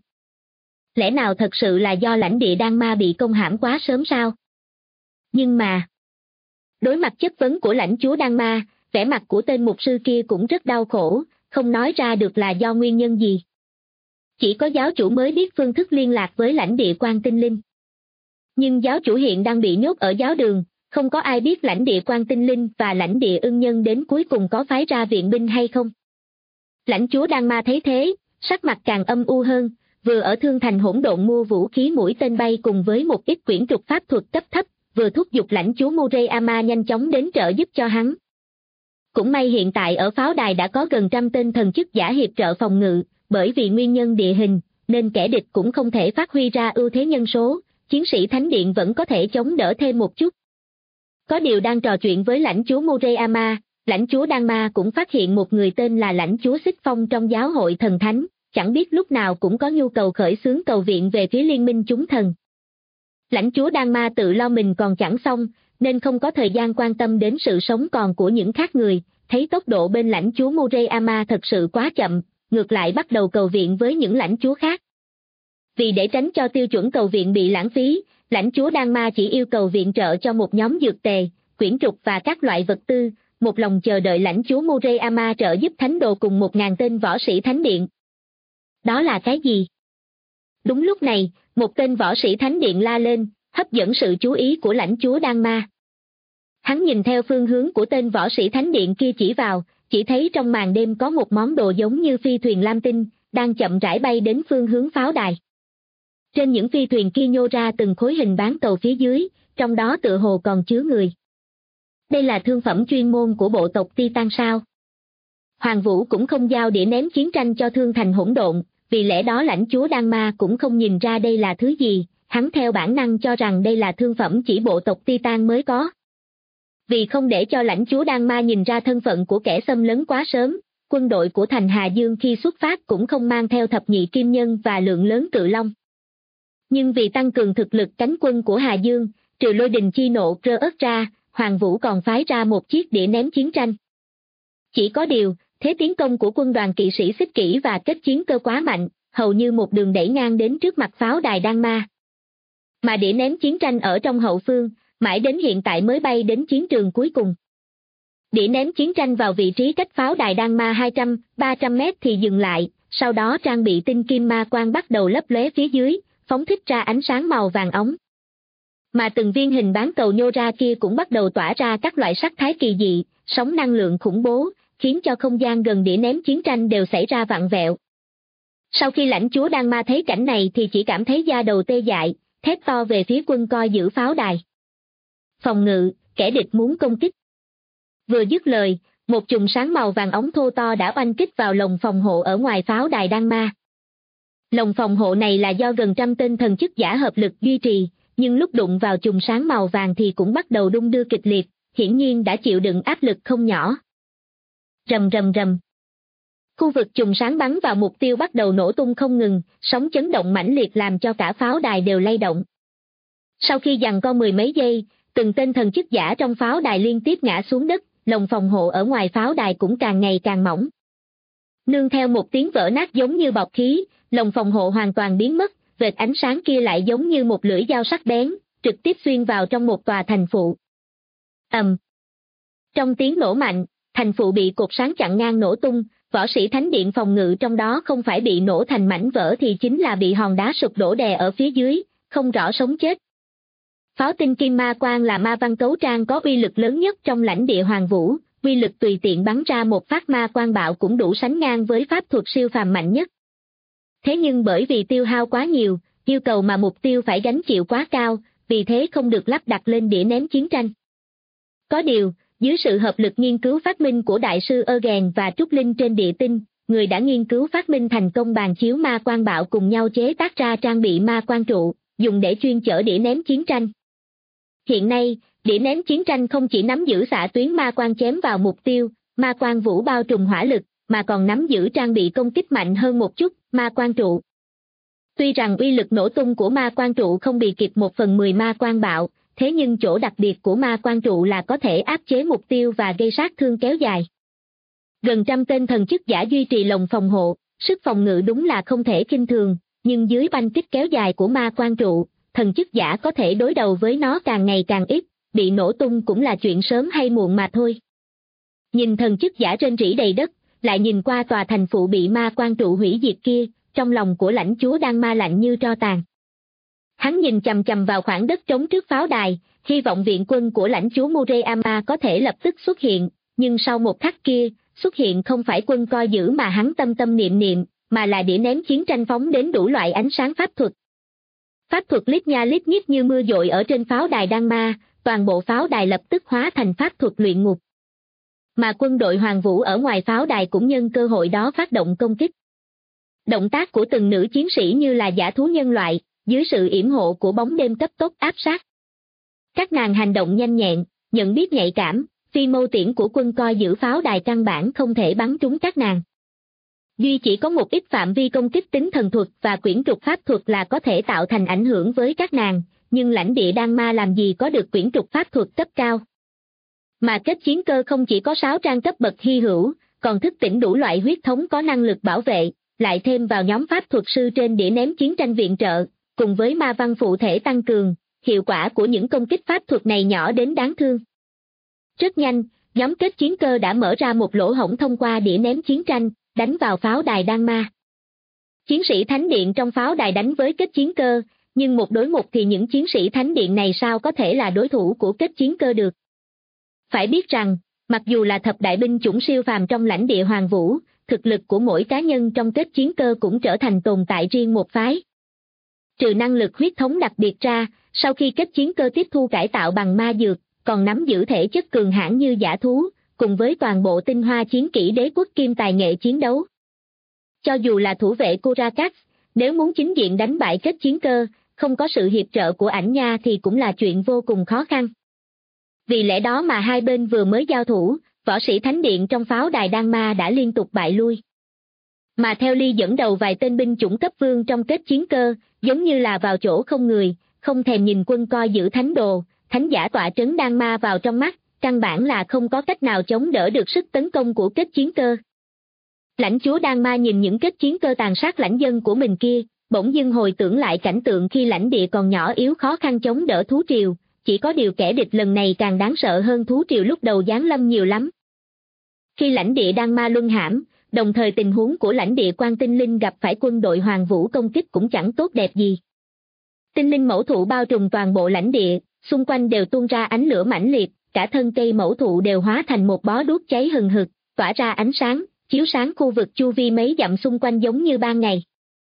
Lẽ nào thật sự là do lãnh địa Đan Ma bị công hãm quá sớm sao? Nhưng mà, đối mặt chất vấn của lãnh chúa Đan Ma, vẻ mặt của tên mục sư kia cũng rất đau khổ, không nói ra được là do nguyên nhân gì. Chỉ có giáo chủ mới biết phương thức liên lạc với lãnh địa Quan Tinh Linh. Nhưng giáo chủ hiện đang bị nhốt ở giáo đường, không có ai biết lãnh địa Quan Tinh Linh và lãnh địa Ưng Nhân đến cuối cùng có phái ra viện binh hay không. Lãnh chúa Đan Ma thấy thế, sắc mặt càng âm u hơn, vừa ở Thương Thành hỗn độn mua vũ khí mũi tên bay cùng với một ít quyển trục pháp thuật cấp thấp, vừa thúc giục lãnh chúa Murayama nhanh chóng đến trợ giúp cho hắn. Cũng may hiện tại ở pháo đài đã có gần 100 tên thần chức giả hiệp trợ phòng ngự, bởi vì nguyên nhân địa hình, nên kẻ địch cũng không thể phát huy ra ưu thế nhân số, chiến sĩ Thánh Điện vẫn có thể chống đỡ thêm một chút. Có điều đang trò chuyện với lãnh chúa Murayama, lãnh chúa Đan Ma cũng phát hiện một người tên là lãnh chúa Xích Phong trong giáo hội thần thánh, chẳng biết lúc nào cũng có nhu cầu khởi xướng cầu viện về phía liên minh chúng thần. Lãnh chúa Đan Ma tự lo mình còn chẳng xong, nên không có thời gian quan tâm đến sự sống còn của những khác người, thấy tốc độ bên lãnh chúa Murayama thật sự quá chậm, ngược lại bắt đầu cầu viện với những lãnh chúa khác. Vì để tránh cho tiêu chuẩn cầu viện bị lãng phí, lãnh chúa Đan Ma chỉ yêu cầu viện trợ cho một nhóm dược tề, quyển trục và các loại vật tư, một lòng chờ đợi lãnh chúa Murayama trợ giúp thánh đồ cùng 1.000 tên võ sĩ thánh điện. Đó là cái gì? Đúng lúc này, một tên võ sĩ thánh điện la lên, hấp dẫn sự chú ý của lãnh chúa Đan Ma. Hắn nhìn theo phương hướng của tên võ sĩ thánh điện kia chỉ vào, chỉ thấy trong màn đêm có một món đồ giống như phi thuyền lam tinh, đang chậm rãi bay đến phương hướng pháo đài. Trên những phi thuyền kia nhô ra từng khối hình bán cầu phía dưới, trong đó tựa hồ còn chứa người. Đây là thương phẩm chuyên môn của bộ tộc Titan sao? Hoàng Vũ cũng không giao đĩa ném chiến tranh cho Thương Thành hỗn độn, vì lẽ đó lãnh chúa Đan Ma cũng không nhìn ra đây là thứ gì, hắn theo bản năng cho rằng đây là thương phẩm chỉ bộ tộc Titan mới có. Vì không để cho lãnh chúa Đan Ma nhìn ra thân phận của kẻ xâm lấn quá sớm, quân đội của thành Hà Dương khi xuất phát cũng không mang theo thập nhị kim nhân và lượng lớn cự long. Nhưng vì tăng cường thực lực cánh quân của Hà Dương, trừ lôi đình chi nộ rơ ớt ra, Hoàng Vũ còn phái ra một chiếc đĩa ném chiến tranh. Chỉ có điều, thế tiến công của quân đoàn kỵ sĩ xích kỷ và kết chiến cơ quá mạnh, hầu như một đường đẩy ngang đến trước mặt pháo đài Đan Ma. Mà đĩa ném chiến tranh ở trong hậu phương, mãi đến hiện tại mới bay đến chiến trường cuối cùng. Đĩa ném chiến tranh vào vị trí cách pháo đài Đan Ma 200-300 mét thì dừng lại, sau đó trang bị tinh kim ma quang bắt đầu lấp lóe phía dưới, phóng thích ra ánh sáng màu vàng óng. Mà từng viên hình bán cầu nhô ra kia cũng bắt đầu tỏa ra các loại sắc thái kỳ dị, sóng năng lượng khủng bố, khiến cho không gian gần đĩa ném chiến tranh đều xảy ra vặn vẹo. Sau khi lãnh chúa Đan Ma thấy cảnh này thì chỉ cảm thấy da đầu tê dại, thét to về phía quân coi giữ pháo đài. Phòng ngự, kẻ địch muốn công kích. Vừa dứt lời, một chùm sáng màu vàng óng thô to đã oanh kích vào lồng phòng hộ ở ngoài pháo đài Đan Ma. Lồng phòng hộ này là do gần trăm tên thần chức giả hợp lực duy trì, nhưng lúc đụng vào chùm sáng màu vàng thì cũng bắt đầu đung đưa kịch liệt, hiển nhiên đã chịu đựng áp lực không nhỏ. Rầm rầm rầm. Khu vực chùm sáng bắn vào mục tiêu bắt đầu nổ tung không ngừng, sóng chấn động mãnh liệt làm cho cả pháo đài đều lay động. Sau khi giằng co mười mấy giây, từng tên thần chức giả trong pháo đài liên tiếp ngã xuống đất, lồng phòng hộ ở ngoài pháo đài cũng càng ngày càng mỏng. Nương theo một tiếng vỡ nát giống như bọt khí, lồng phòng hộ hoàn toàn biến mất, vệt ánh sáng kia lại giống như một lưỡi dao sắc bén, trực tiếp xuyên vào trong một tòa thành phụ. Trong tiếng nổ mạnh, thành phụ bị cột sáng chặn ngang nổ tung, võ sĩ thánh điện phòng ngự trong đó không phải bị nổ thành mảnh vỡ thì chính là bị hòn đá sụp đổ đè ở phía dưới, không rõ sống chết. Pháo tinh kim ma quang là ma văn cấu trang có uy lực lớn nhất trong lãnh địa Hoàng Vũ, uy lực tùy tiện bắn ra một phát ma quang bạo cũng đủ sánh ngang với pháp thuật siêu phàm mạnh nhất. Thế nhưng bởi vì tiêu hao quá nhiều, yêu cầu mà mục tiêu phải gánh chịu quá cao, vì thế không được lắp đặt lên đĩa ném chiến tranh. Có điều, dưới sự hợp lực nghiên cứu phát minh của Đại sư Eugen và Trúc Linh trên địa tinh, người đã nghiên cứu phát minh thành công bàn chiếu ma quang bạo cùng nhau chế tác ra trang bị ma quang trụ, dùng để chuyên chở đĩa ném chiến tranh. Hiện nay, đĩa ném chiến tranh không chỉ nắm giữ xạ tuyến ma quang chém vào mục tiêu, ma quang vũ bao trùm hỏa lực, mà còn nắm giữ trang bị công kích mạnh hơn một chút, ma quang trụ. Tuy rằng uy lực nổ tung của ma quang trụ không bị kịp 1/10 ma quang bạo, thế nhưng chỗ đặc biệt của ma quang trụ là có thể áp chế mục tiêu và gây sát thương kéo dài. Gần trăm tên thần chức giả duy trì lồng phòng hộ, sức phòng ngự đúng là không thể khinh thường, nhưng dưới banh kích kéo dài của ma quang trụ, thần chức giả có thể đối đầu với nó càng ngày càng ít, bị nổ tung cũng là chuyện sớm hay muộn mà thôi. Nhìn thần chức giả rên rỉ đầy đất, lại nhìn qua tòa thành phụ bị ma quang trụ hủy diệt kia, trong lòng của lãnh chúa Đan Ma lạnh như tro tàn. Hắn nhìn chằm chằm vào khoảng đất trống trước pháo đài, hy vọng viện quân của lãnh chúa Murayama có thể lập tức xuất hiện, nhưng sau một khắc kia, xuất hiện không phải quân coi giữ mà hắn tâm tâm niệm niệm, mà là đĩa ném chiến tranh phóng đến đủ loại ánh sáng pháp thuật. Pháp thuật lít nha lít nhít như mưa dội ở trên pháo đài Đan Ma, toàn bộ pháo đài lập tức hóa thành pháp thuật luyện ngục. Mà quân đội Hoàng Vũ ở ngoài pháo đài cũng nhân cơ hội đó phát động công kích. Động tác của từng nữ chiến sĩ như là dã thú nhân loại, dưới sự yểm hộ của bóng đêm cấp tốc áp sát. Các nàng hành động nhanh nhẹn, nhận biết nhạy cảm, phi mâu tiễn của quân coi giữ pháo đài căn bản không thể bắn trúng các nàng. Duy chỉ có một ít phạm vi công kích tính thần thuật và quyển trục pháp thuật là có thể tạo thành ảnh hưởng với các nàng, nhưng lãnh địa Đan Ma làm gì có được quyển trục pháp thuật cấp cao. Mà kết chiến cơ không chỉ có 6 trang cấp bậc hy hữu, còn thức tỉnh đủ loại huyết thống có năng lực bảo vệ, lại thêm vào nhóm pháp thuật sư trên đĩa ném chiến tranh viện trợ, cùng với ma văn phụ thể tăng cường, hiệu quả của những công kích pháp thuật này nhỏ đến đáng thương. Rất nhanh, nhóm kết chiến cơ đã mở ra một lỗ hổng thông qua đĩa ném chiến tranh, đánh vào pháo đài Đan Ma. Chiến sĩ thánh điện trong pháo đài đánh với kết chiến cơ, nhưng một đối một thì những chiến sĩ thánh điện này sao có thể là đối thủ của kết chiến cơ được. Phải biết rằng, mặc dù là thập đại binh chủng siêu phàm trong lãnh địa Hoàng Vũ, thực lực của mỗi cá nhân trong kết chiến cơ cũng trở thành tồn tại riêng một phái. Trừ năng lực huyết thống đặc biệt ra, sau khi kết chiến cơ tiếp thu cải tạo bằng ma dược, còn nắm giữ thể chất cường hãn như dã thú, cùng với toàn bộ tinh hoa chiến kỹ đế quốc kim tài nghệ chiến đấu. Cho dù là thủ vệ Korakas, nếu muốn chính diện đánh bại kết chiến cơ, không có sự hiệp trợ của ảnh nha thì cũng là chuyện vô cùng khó khăn. Vì lẽ đó mà hai bên vừa mới giao thủ, võ sĩ thánh điện trong pháo đài Đan Ma đã liên tục bại lui. Mà theo Ly dẫn đầu vài tên binh chủng cấp vương trong kết chiến cơ, giống như là vào chỗ không người, không thèm nhìn quân coi giữ thánh đồ, thánh giả tọa trấn Đan Ma vào trong mắt, căn bản là không có cách nào chống đỡ được sức tấn công của kết chiến cơ. Lãnh chúa Đan Ma nhìn những kết chiến cơ tàn sát lãnh dân của mình kia, bỗng dưng hồi tưởng lại cảnh tượng khi lãnh địa còn nhỏ yếu khó khăn chống đỡ thú triều, chỉ có điều kẻ địch lần này càng đáng sợ hơn thú triều lúc đầu giáng lâm nhiều lắm. Khi lãnh địa Đan Ma luân hãm, đồng thời tình huống của lãnh địa Quan Tinh Linh gặp phải quân đội Hoàng Vũ công kích cũng chẳng tốt đẹp gì. Tinh linh mẫu thụ bao trùm toàn bộ lãnh địa, xung quanh đều tuôn ra ánh lửa mãnh liệt, cả thân cây mẫu thụ đều hóa thành một bó đuốc cháy hừng hực, tỏa ra ánh sáng, chiếu sáng khu vực chu vi mấy dặm xung quanh giống như ban ngày.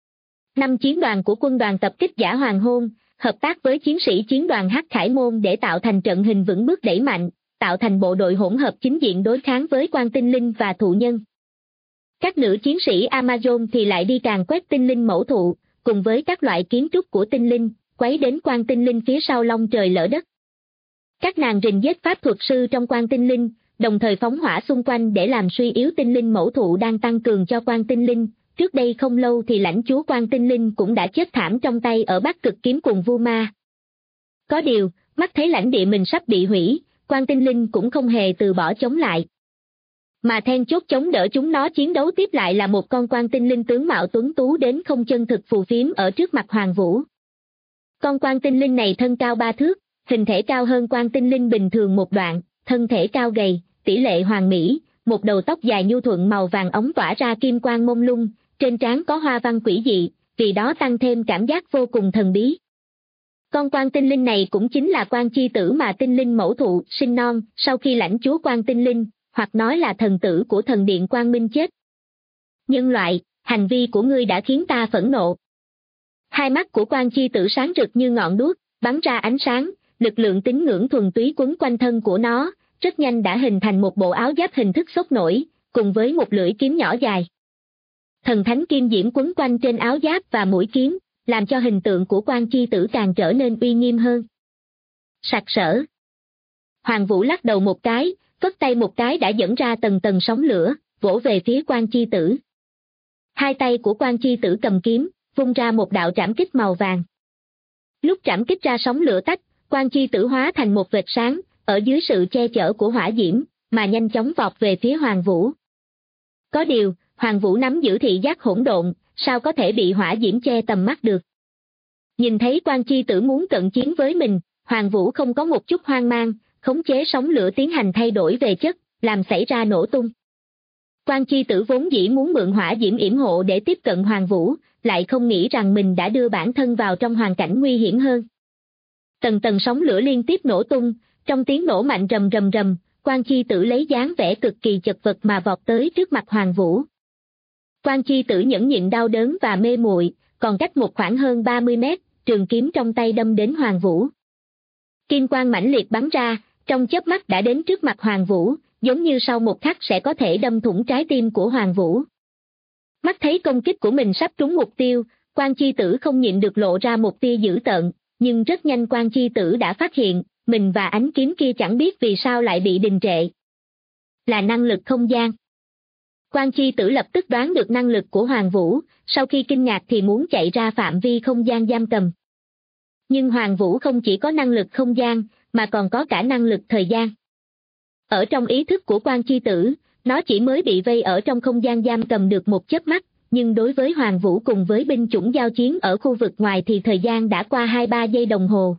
5 chiến đoàn của quân đoàn tập kích Giả Hoàng Hôn, hợp tác với chiến sĩ chiến đoàn Hắc Khải Môn để tạo thành trận hình vững bước đẩy mạnh, tạo thành bộ đội hỗn hợp chính diện đối kháng với Quan Tinh Linh và thụ nhân. Các nữ chiến sĩ Amazon thì lại đi càn quét tinh linh mẫu thụ, cùng với các loại kiến trúc của tinh linh, quấy đến Quan Tinh Linh phía sau long trời lở đất. Các nàng rình giết pháp thuật sư trong Quan Tinh Linh, đồng thời phóng hỏa xung quanh để làm suy yếu tinh linh mẫu thụ đang tăng cường cho Quan Tinh Linh. Trước đây không lâu thì lãnh chúa Quan Tinh Linh cũng đã chết thảm trong tay ở Bắc Cực Kiếm cùng Vu Ma. Có điều, mắt thấy lãnh địa mình sắp bị hủy, Quan Tinh Linh cũng không hề từ bỏ chống lại. Mà then chốt chống đỡ chúng nó chiến đấu tiếp lại là một con Quan Tinh Linh tướng mạo tuấn tú đến không chân thực phù phiếm ở trước mặt Hoàng Vũ. Con Quan Tinh Linh này thân cao 3 thước, hình thể cao hơn Quan Tinh Linh bình thường một đoạn, thân thể cao gầy, tỷ lệ hoàn mỹ, một đầu tóc dài nhu thuận màu vàng óng tỏa ra kim quang mông lung, trên trán có hoa văn quỷ dị, vì đó tăng thêm cảm giác vô cùng thần bí. Con Quan Tinh Linh này cũng chính là Quan chi tử mà tinh linh mẫu thụ sinh non sau khi lãnh chúa Quan Tinh Linh, hoặc nói là thần tử của thần điện Quang Minh chết. Nhân loại, hành vi của ngươi đã khiến ta phẫn nộ. Hai mắt của Quan chi tử sáng rực như ngọn đuốc, bắn ra ánh sáng, lực lượng tín ngưỡng thuần túy quấn quanh thân của nó, rất nhanh đã hình thành một bộ áo giáp hình thức sốc nổi, cùng với một lưỡi kiếm nhỏ dài. Thần thánh kim diễm quấn quanh trên áo giáp và mũi kiếm, làm cho hình tượng của Quan chi tử càng trở nên uy nghiêm hơn. Sặc sỡ. Hoàng Vũ lắc đầu một cái, phất tay một cái đã dẫn ra tầng tầng sóng lửa, vỗ về phía Quan chi tử. Hai tay của Quan chi tử cầm kiếm, vung ra một đạo trảm kích màu vàng. Lúc trảm kích ra sóng lửa tách, Quan chi tử hóa thành một vệt sáng, ở dưới sự che chở của hỏa diễm, mà nhanh chóng vọt về phía Hoàng Vũ. Có điều, Hoàng Vũ nắm giữ thị giác hỗn độn, sao có thể bị hỏa diễm che tầm mắt được. Nhìn thấy Quan chi tử muốn cận chiến với mình, Hoàng Vũ không có một chút hoang mang, khống chế sóng lửa tiến hành thay đổi về chất, làm xảy ra nổ tung. Quan chi tử vốn dĩ muốn mượn hỏa diễm yểm hộ để tiếp cận Hoàng Vũ, lại không nghĩ rằng mình đã đưa bản thân vào trong hoàn cảnh nguy hiểm hơn. Tầng tầng sóng lửa liên tiếp nổ tung, trong tiếng nổ mạnh rầm rầm rầm, Quan chi tử lấy dáng vẻ cực kỳ chật vật mà vọt tới trước mặt Hoàng Vũ. Quan chi tử nhẫn nhịn đau đớn và mê muội, còn cách một khoảng hơn 30 mét, trường kiếm trong tay đâm đến Hoàng Vũ. Kim quang mãnh liệt bắn ra, trong chớp mắt đã đến trước mặt Hoàng Vũ, giống như sau một khắc sẽ có thể đâm thủng trái tim của Hoàng Vũ. Mắt thấy công kích của mình sắp trúng mục tiêu, Quan chi tử không nhịn được lộ ra một tia dữ tợn, nhưng rất nhanh Quan chi tử đã phát hiện, mình và ánh kiếm kia chẳng biết vì sao lại bị đình trệ. Là năng lực không gian. Quan chi tử lập tức đoán được năng lực của Hoàng Vũ, sau khi kinh ngạc thì muốn chạy ra phạm vi không gian giam cầm. Nhưng Hoàng Vũ không chỉ có năng lực không gian, mà còn có cả năng lực thời gian. Ở trong ý thức của Quan chi tử, nó chỉ mới bị vây ở trong không gian giam cầm được một chớp mắt, nhưng đối với Hoàng Vũ cùng với binh chủng giao chiến ở khu vực ngoài thì thời gian đã qua 2-3 giây đồng hồ.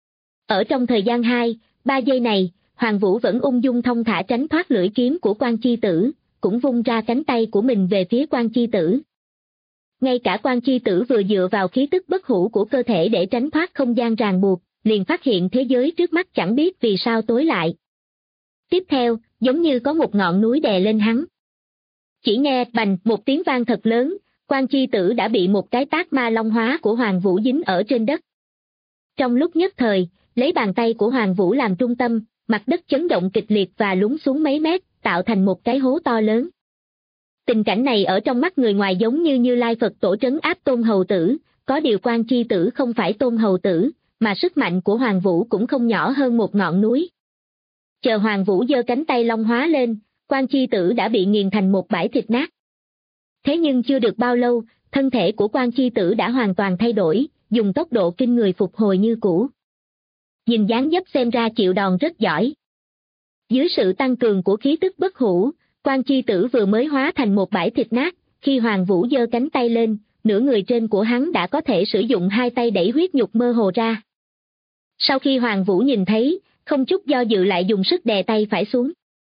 Ở trong thời gian 2-3 giây này, Hoàng Vũ vẫn ung dung thong thả tránh thoát lưỡi kiếm của Quan chi tử, cũng vung ra cánh tay của mình về phía Quan chi tử. Ngay cả Quan chi tử vừa dựa vào khí tức bất hủ của cơ thể để tránh thoát không gian ràng buộc, liền phát hiện thế giới trước mắt chẳng biết vì sao tối lại. Tiếp theo, giống như có một ngọn núi đè lên hắn. Chỉ nghe bành một tiếng vang thật lớn, Quan chi tử đã bị một cái tát ma long hóa của Hoàng Vũ dính ở trên đất. Trong lúc nhất thời, lấy bàn tay của Hoàng Vũ làm trung tâm, mặt đất chấn động kịch liệt và lún xuống mấy mét, tạo thành một cái hố to lớn. Tình cảnh này ở trong mắt người ngoài giống như Như Lai Phật Tổ trấn áp Tôn Hầu Tử, có điều Quan chi tử không phải Tôn Hầu Tử, mà sức mạnh của Hoàng Vũ cũng không nhỏ hơn một ngọn núi. Chờ Hoàng Vũ giơ cánh tay long hóa lên, Quan chi tử đã bị nghiền thành một bãi thịt nát. Thế nhưng chưa được bao lâu, thân thể của Quan chi tử đã hoàn toàn thay đổi, dùng tốc độ kinh người phục hồi như cũ. Nhìn dáng dấp xem ra chịu đòn rất giỏi. Dưới sự tăng cường của khí tức bất hủ, Quan chi tử vừa mới hóa thành một bãi thịt nát, khi Hoàng Vũ giơ cánh tay lên, nửa người trên của hắn đã có thể sử dụng hai tay đẩy huyết nhục mơ hồ ra. Sau khi Hoàng Vũ nhìn thấy, không chút do dự lại dùng sức đè tay phải xuống.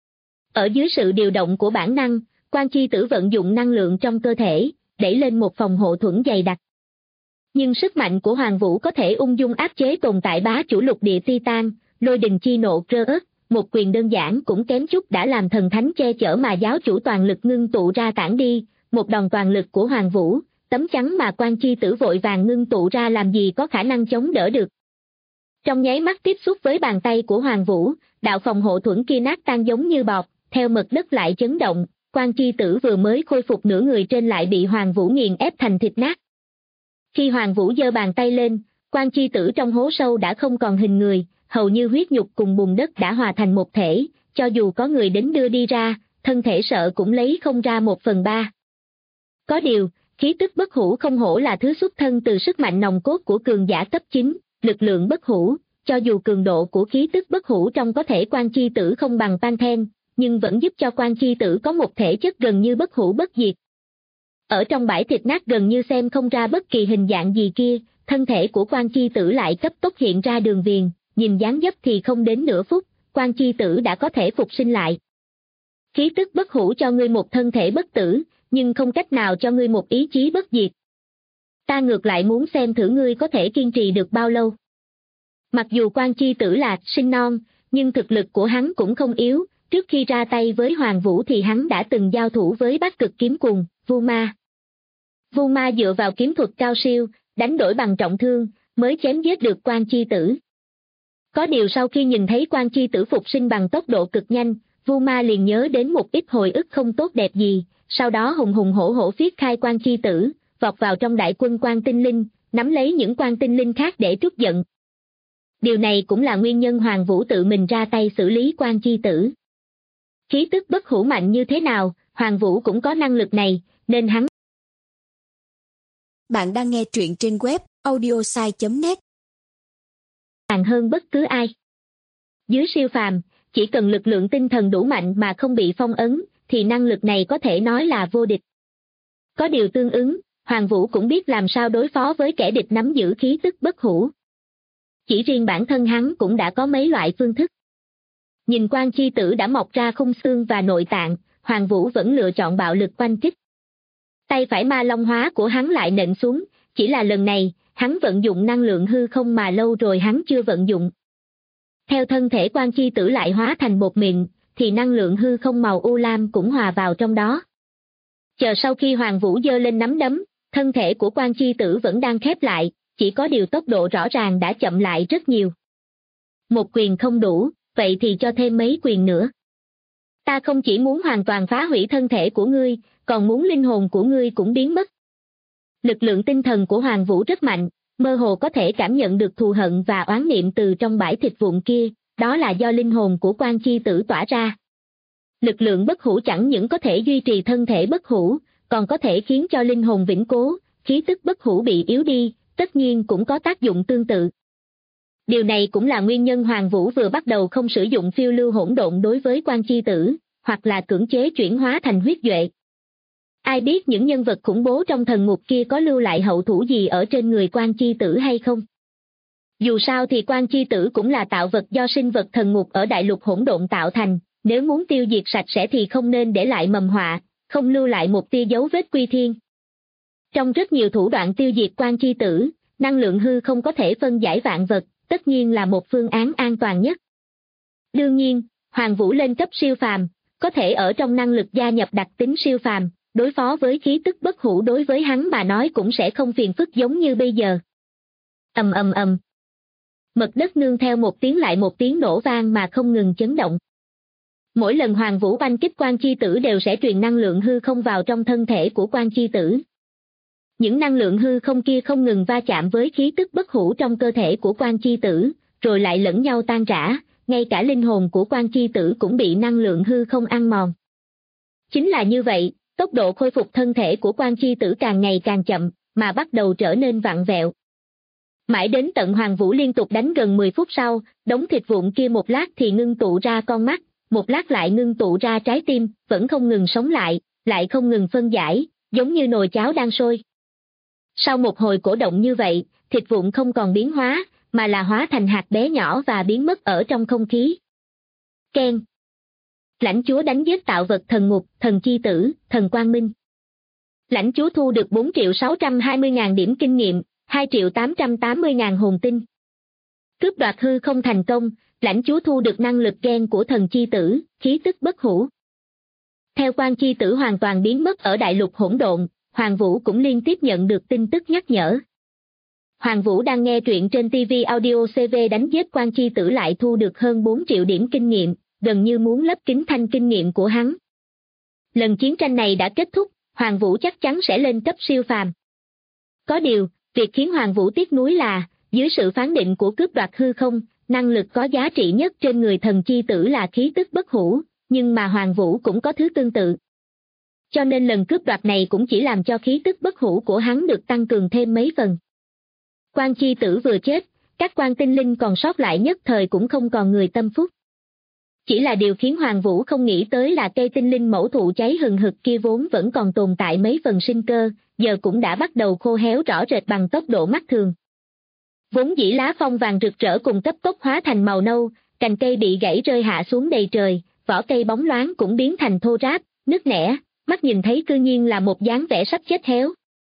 Ở dưới sự điều động của bản năng, Quan Chi Tử vận dụng năng lượng trong cơ thể, đẩy lên một phòng hộ thuẫn dày đặc. Nhưng sức mạnh của Hoàng Vũ có thể ung dung áp chế tồn tại bá chủ lục địa Titan, lôi đình chi nộ rơ ớt, một quyền đơn giản cũng kém chút đã làm thần thánh che chở mà giáo chủ toàn lực ngưng tụ ra tản đi, một đòn toàn lực của Hoàng Vũ, tấm chắn mà Quan Chi Tử vội vàng ngưng tụ ra làm gì có khả năng chống đỡ được. Trong nháy mắt tiếp xúc với bàn tay của Hoàng Vũ, đạo phòng hộ thuẫn kia nát tan giống như bọt, theo mật đất lại chấn động, Quan Chi Tử vừa mới khôi phục nửa người trên lại bị Hoàng Vũ nghiền ép thành thịt nát. Khi Hoàng Vũ giơ bàn tay lên, Quan Chi Tử trong hố sâu đã không còn hình người, hầu như huyết nhục cùng bùn đất đã hòa thành một thể, cho dù có người đến đưa đi ra, thân thể sợ cũng lấy không ra 1/3. Có điều, khí tức bất hủ không hổ là thứ xuất thân từ sức mạnh nòng cốt của cường giả cấp 9, lực lượng bất hủ, cho dù cường độ của khí tức bất hủ trong có thể Quan Chi Tử không bằng Panthen, nhưng vẫn giúp cho Quan Chi Tử có một thể chất gần như bất hủ bất diệt. Ở trong bãi thịt nát gần như xem không ra bất kỳ hình dạng gì kia, thân thể của Quan Chi Tử lại cấp tốc hiện ra đường viền, nhìn dáng dấp thì không đến nửa phút, Quan Chi Tử đã có thể phục sinh lại. Khí tức bất hủ cho ngươi một thân thể bất tử, nhưng không cách nào cho ngươi một ý chí bất diệt. Ta ngược lại muốn xem thử ngươi có thể kiên trì được bao lâu. Mặc dù Quan Chi Tử là sinh non, nhưng thực lực của hắn cũng không yếu, trước khi ra tay với Hoàng Vũ thì hắn đã từng giao thủ với Bát Cực Kiếm Cùng, Vu Ma. Vu Ma dựa vào kiếm thuật cao siêu, đánh đổi bằng trọng thương, mới chém giết được Quan Chi Tử. Có điều sau khi nhìn thấy Quan Chi Tử phục sinh bằng tốc độ cực nhanh, Vu Ma liền nhớ đến một ít hồi ức không tốt đẹp gì, sau đó hùng hùng hổ hổ phiết khai Quan Chi Tử, vọt vào trong đại quân Quan Tinh Linh, nắm lấy những Quan Tinh Linh khác để trút giận. Điều này cũng là nguyên nhân Hoàng Vũ tự mình ra tay xử lý Quan Chi Tử. Khí tức bất hủ mạnh như thế nào, Hoàng Vũ cũng có năng lực này, nên hắn. Bạn đang nghe truyện trên web audiosai.net. Càng hơn bất cứ ai. Dưới siêu phàm, chỉ cần lực lượng tinh thần đủ mạnh mà không bị phong ấn, thì năng lực này có thể nói là vô địch. Có điều tương ứng, Hoàng Vũ cũng biết làm sao đối phó với kẻ địch nắm giữ khí tức bất hủ. Chỉ riêng bản thân hắn cũng đã có mấy loại phương thức. Nhìn Quan Chi Tử đã mọc ra khung xương và nội tạng, Hoàng Vũ vẫn lựa chọn bạo lực oanh kích. Tay phải ma long hóa của hắn lại nện xuống, chỉ là lần này, hắn vận dụng năng lượng hư không mà lâu rồi hắn chưa vận dụng. Theo thân thể Quan Chi Tử lại hóa thành bột mịn, thì năng lượng hư không màu u lam cũng hòa vào trong đó. Chờ sau khi Hoàng Vũ giơ lên nắm đấm, thân thể của Quan Chi Tử vẫn đang khép lại, chỉ có điều tốc độ rõ ràng đã chậm lại rất nhiều. Một quyền không đủ, vậy thì cho thêm mấy quyền nữa. Ta không chỉ muốn hoàn toàn phá hủy thân thể của ngươi, còn muốn linh hồn của ngươi cũng biến mất. Lực lượng tinh thần của Hoàng Vũ rất mạnh, mơ hồ có thể cảm nhận được thù hận và oán niệm từ trong bãi thịt vụn kia, đó là do linh hồn của Quan Chi Tử tỏa ra. Lực lượng bất hủ chẳng những có thể duy trì thân thể bất hủ, còn có thể khiến cho linh hồn vĩnh cố, khí tức bất hủ bị yếu đi, tất nhiên cũng có tác dụng tương tự. Điều này cũng là nguyên nhân Hoàng Vũ vừa bắt đầu không sử dụng phiêu lưu hỗn độn đối với Quan Chi Tử, hoặc là cưỡng chế chuyển hóa thành huyết duệ. Ai biết những nhân vật khủng bố trong thần ngục kia có lưu lại hậu thủ gì ở trên người Quan Chi Tử hay không? Dù sao thì Quan Chi Tử cũng là tạo vật do sinh vật thần ngục ở đại lục hỗn độn tạo thành, nếu muốn tiêu diệt sạch sẽ thì không nên để lại mầm họa, không lưu lại một tia dấu vết quy thiên. Trong rất nhiều thủ đoạn tiêu diệt Quan Chi Tử, năng lượng hư không có thể phân giải vạn vật, tất nhiên là một phương án an toàn nhất. Đương nhiên, Hoàng Vũ lên cấp siêu phàm, có thể ở trong năng lực gia nhập đặc tính siêu phàm, đối phó với khí tức bất hủ đối với hắn mà nói cũng sẽ không phiền phức giống như bây giờ. Ầm ầm ầm. Mật đất nương theo một tiếng lại một tiếng nổ vang mà không ngừng chấn động. Mỗi lần Hoàng Vũ oanh kích Quan Chi Tử đều sẽ truyền năng lượng hư không vào trong thân thể của Quan Chi Tử. Những năng lượng hư không kia không ngừng va chạm với khí tức bất hủ trong cơ thể của Quan Chi Tử, rồi lại lẫn nhau tan rã, ngay cả linh hồn của Quan Chi Tử cũng bị năng lượng hư không ăn mòn. Chính là như vậy, tốc độ khôi phục thân thể của Quan Chi Tử càng ngày càng chậm, mà bắt đầu trở nên vặn vẹo. Mãi đến tận Hoàng Vũ liên tục đánh gần 10 phút sau, đống thịt vụn kia một lát thì ngưng tụ ra con mắt, một lát lại ngưng tụ ra trái tim, vẫn không ngừng sống lại không ngừng phân giải, giống như nồi cháo đang sôi. Sau một hồi cổ động như vậy, thịt vụn không còn biến hóa, mà là hóa thành hạt bé nhỏ và biến mất ở trong không khí. Keng. Lãnh chúa đánh giết tạo vật thần ngục, thần chi tử, thần quang minh. Lãnh chúa thu được 4.620.000 điểm kinh nghiệm, 2.880.000 hồn tinh. Cướp đoạt hư không thành công, lãnh chúa thu được năng lực gen của thần chi tử, khí tức bất hủ. Theo quan chi tử hoàn toàn biến mất ở đại lục hỗn độn, Hoàng Vũ cũng liên tiếp nhận được tin tức nhắc nhở. Hoàng Vũ đang nghe truyện trên TV Audio CV đánh giết quan chi tử lại thu được hơn 4 triệu điểm kinh nghiệm, gần như muốn lấp kín thanh kinh nghiệm của hắn. Lần chiến tranh này đã kết thúc, Hoàng Vũ chắc chắn sẽ lên cấp siêu phàm. Có điều, việc khiến Hoàng Vũ tiếc nuối là, dưới sự phán định của cướp đoạt hư không, năng lực có giá trị nhất trên người thần chi tử là khí tức bất hủ, nhưng mà Hoàng Vũ cũng có thứ tương tự. Cho nên lần cướp đoạt này cũng chỉ làm cho khí tức bất hủ của hắn được tăng cường thêm mấy phần. Quan chi tử vừa chết, các quan tinh linh còn sót lại nhất thời cũng không còn người tâm phúc. Chỉ là điều khiến Hoàng Vũ không nghĩ tới là cây tinh linh mẫu thụ cháy hừng hực kia vốn vẫn còn tồn tại mấy phần sinh cơ, giờ cũng đã bắt đầu khô héo rõ rệt bằng tốc độ mắt thường. Vốn dĩ lá phong vàng rực rỡ cùng cấp tốc hóa thành màu nâu, cành cây bị gãy rơi hạ xuống đầy trời, vỏ cây bóng loáng cũng biến thành thô ráp, nứt nẻ, mắt nhìn thấy cư nhiên là một dáng vẻ sắp chết héo.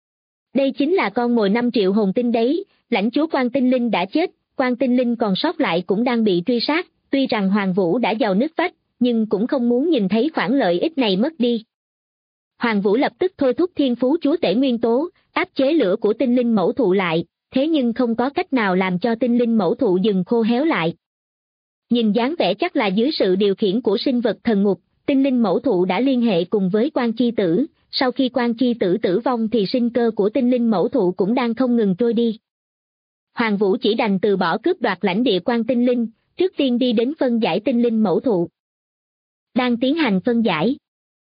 Đây chính là con mồi 5 triệu hồn tinh đấy, lãnh chúa quan tinh linh đã chết, quan tinh linh còn sót lại cũng đang bị truy sát, tuy rằng Hoàng Vũ đã giàu nước vách, nhưng cũng không muốn nhìn thấy khoản lợi ích này mất đi. Hoàng Vũ lập tức thôi thúc thiên phú chúa tể nguyên tố, áp chế lửa của tinh linh mẫu thụ lại, thế nhưng không có cách nào làm cho tinh linh mẫu thụ dừng khô héo lại. Nhìn dáng vẻ chắc là dưới sự điều khiển của sinh vật thần ngục, tinh linh mẫu thụ đã liên hệ cùng với quan chi tử, sau khi quan chi tử tử vong thì sinh cơ của tinh linh mẫu thụ cũng đang không ngừng trôi đi. Hoàng Vũ chỉ đành từ bỏ cướp đoạt lãnh địa quan tinh linh, trước tiên đi đến phân giải tinh linh mẫu thụ. Đang tiến hành phân giải.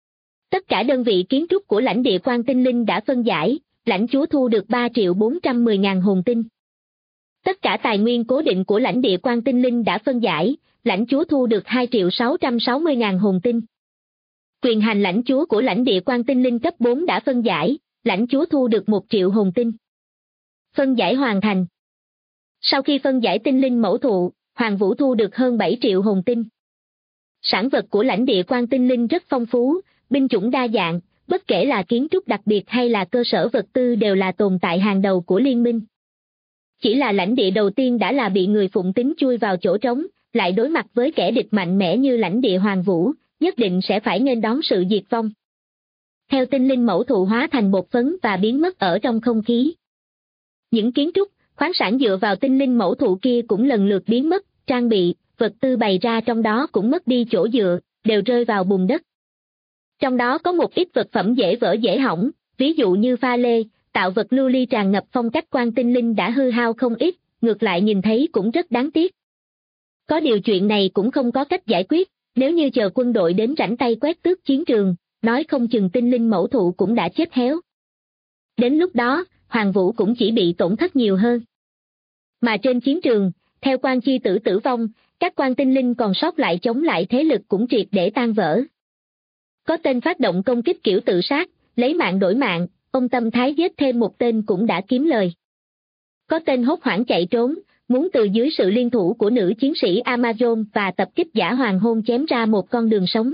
Tất cả đơn vị kiến trúc của lãnh địa quan tinh linh đã phân giải, lãnh chúa thu được 3.410.000 hồn tinh. Tất cả tài nguyên cố định của lãnh địa quan tinh linh đã phân giải, lãnh chúa thu được 2.660.000 hồn tinh. Quyền hành lãnh chúa của lãnh địa quan tinh linh cấp 4 đã phân giải, lãnh chúa thu được 1 triệu hồn tinh. Phân giải hoàn thành. Sau khi phân giải tinh linh mẫu thụ, Hoàng Vũ thu được hơn 7 triệu hồn tinh. Sản vật của lãnh địa quan tinh linh rất phong phú, binh chủng đa dạng, bất kể là kiến trúc đặc biệt hay là cơ sở vật tư đều là tồn tại hàng đầu của liên minh. Chỉ là lãnh địa đầu tiên đã là bị người phụng tính chui vào chỗ trống, lại đối mặt với kẻ địch mạnh mẽ như lãnh địa Hoàng Vũ, nhất định sẽ phải nghênh đón sự diệt vong. Theo tinh linh mẫu thụ hóa thành bột phấn và biến mất ở trong không khí. Những kiến trúc, khoáng sản dựa vào tinh linh mẫu thụ kia cũng lần lượt biến mất, trang bị, vật tư bày ra trong đó cũng mất đi chỗ dựa, đều rơi vào bùn đất. Trong đó có một ít vật phẩm dễ vỡ dễ hỏng, ví dụ như pha lê, tạo vật lưu ly tràn ngập phong cách quan tinh linh đã hư hao không ít, ngược lại nhìn thấy cũng rất đáng tiếc. Có điều chuyện này cũng không có cách giải quyết, nếu như chờ quân đội đến rảnh tay quét tước chiến trường, nói không chừng tinh linh mẫu thụ cũng đã chết héo. Đến lúc đó, Hoàng Vũ cũng chỉ bị tổn thất nhiều hơn. Mà trên chiến trường, theo quan chi tử tử vong, các quan tinh linh còn sót lại chống lại thế lực cũng triệt để tan vỡ. Có tên phát động công kích kiểu tự sát, lấy mạng đổi mạng, ông Tâm Thái giết thêm một tên cũng đã kiếm lời. Có tên hốt hoảng chạy trốn, muốn từ dưới sự liên thủ của nữ chiến sĩ Amazon và tập kích giả hoàng hôn chém ra một con đường sống.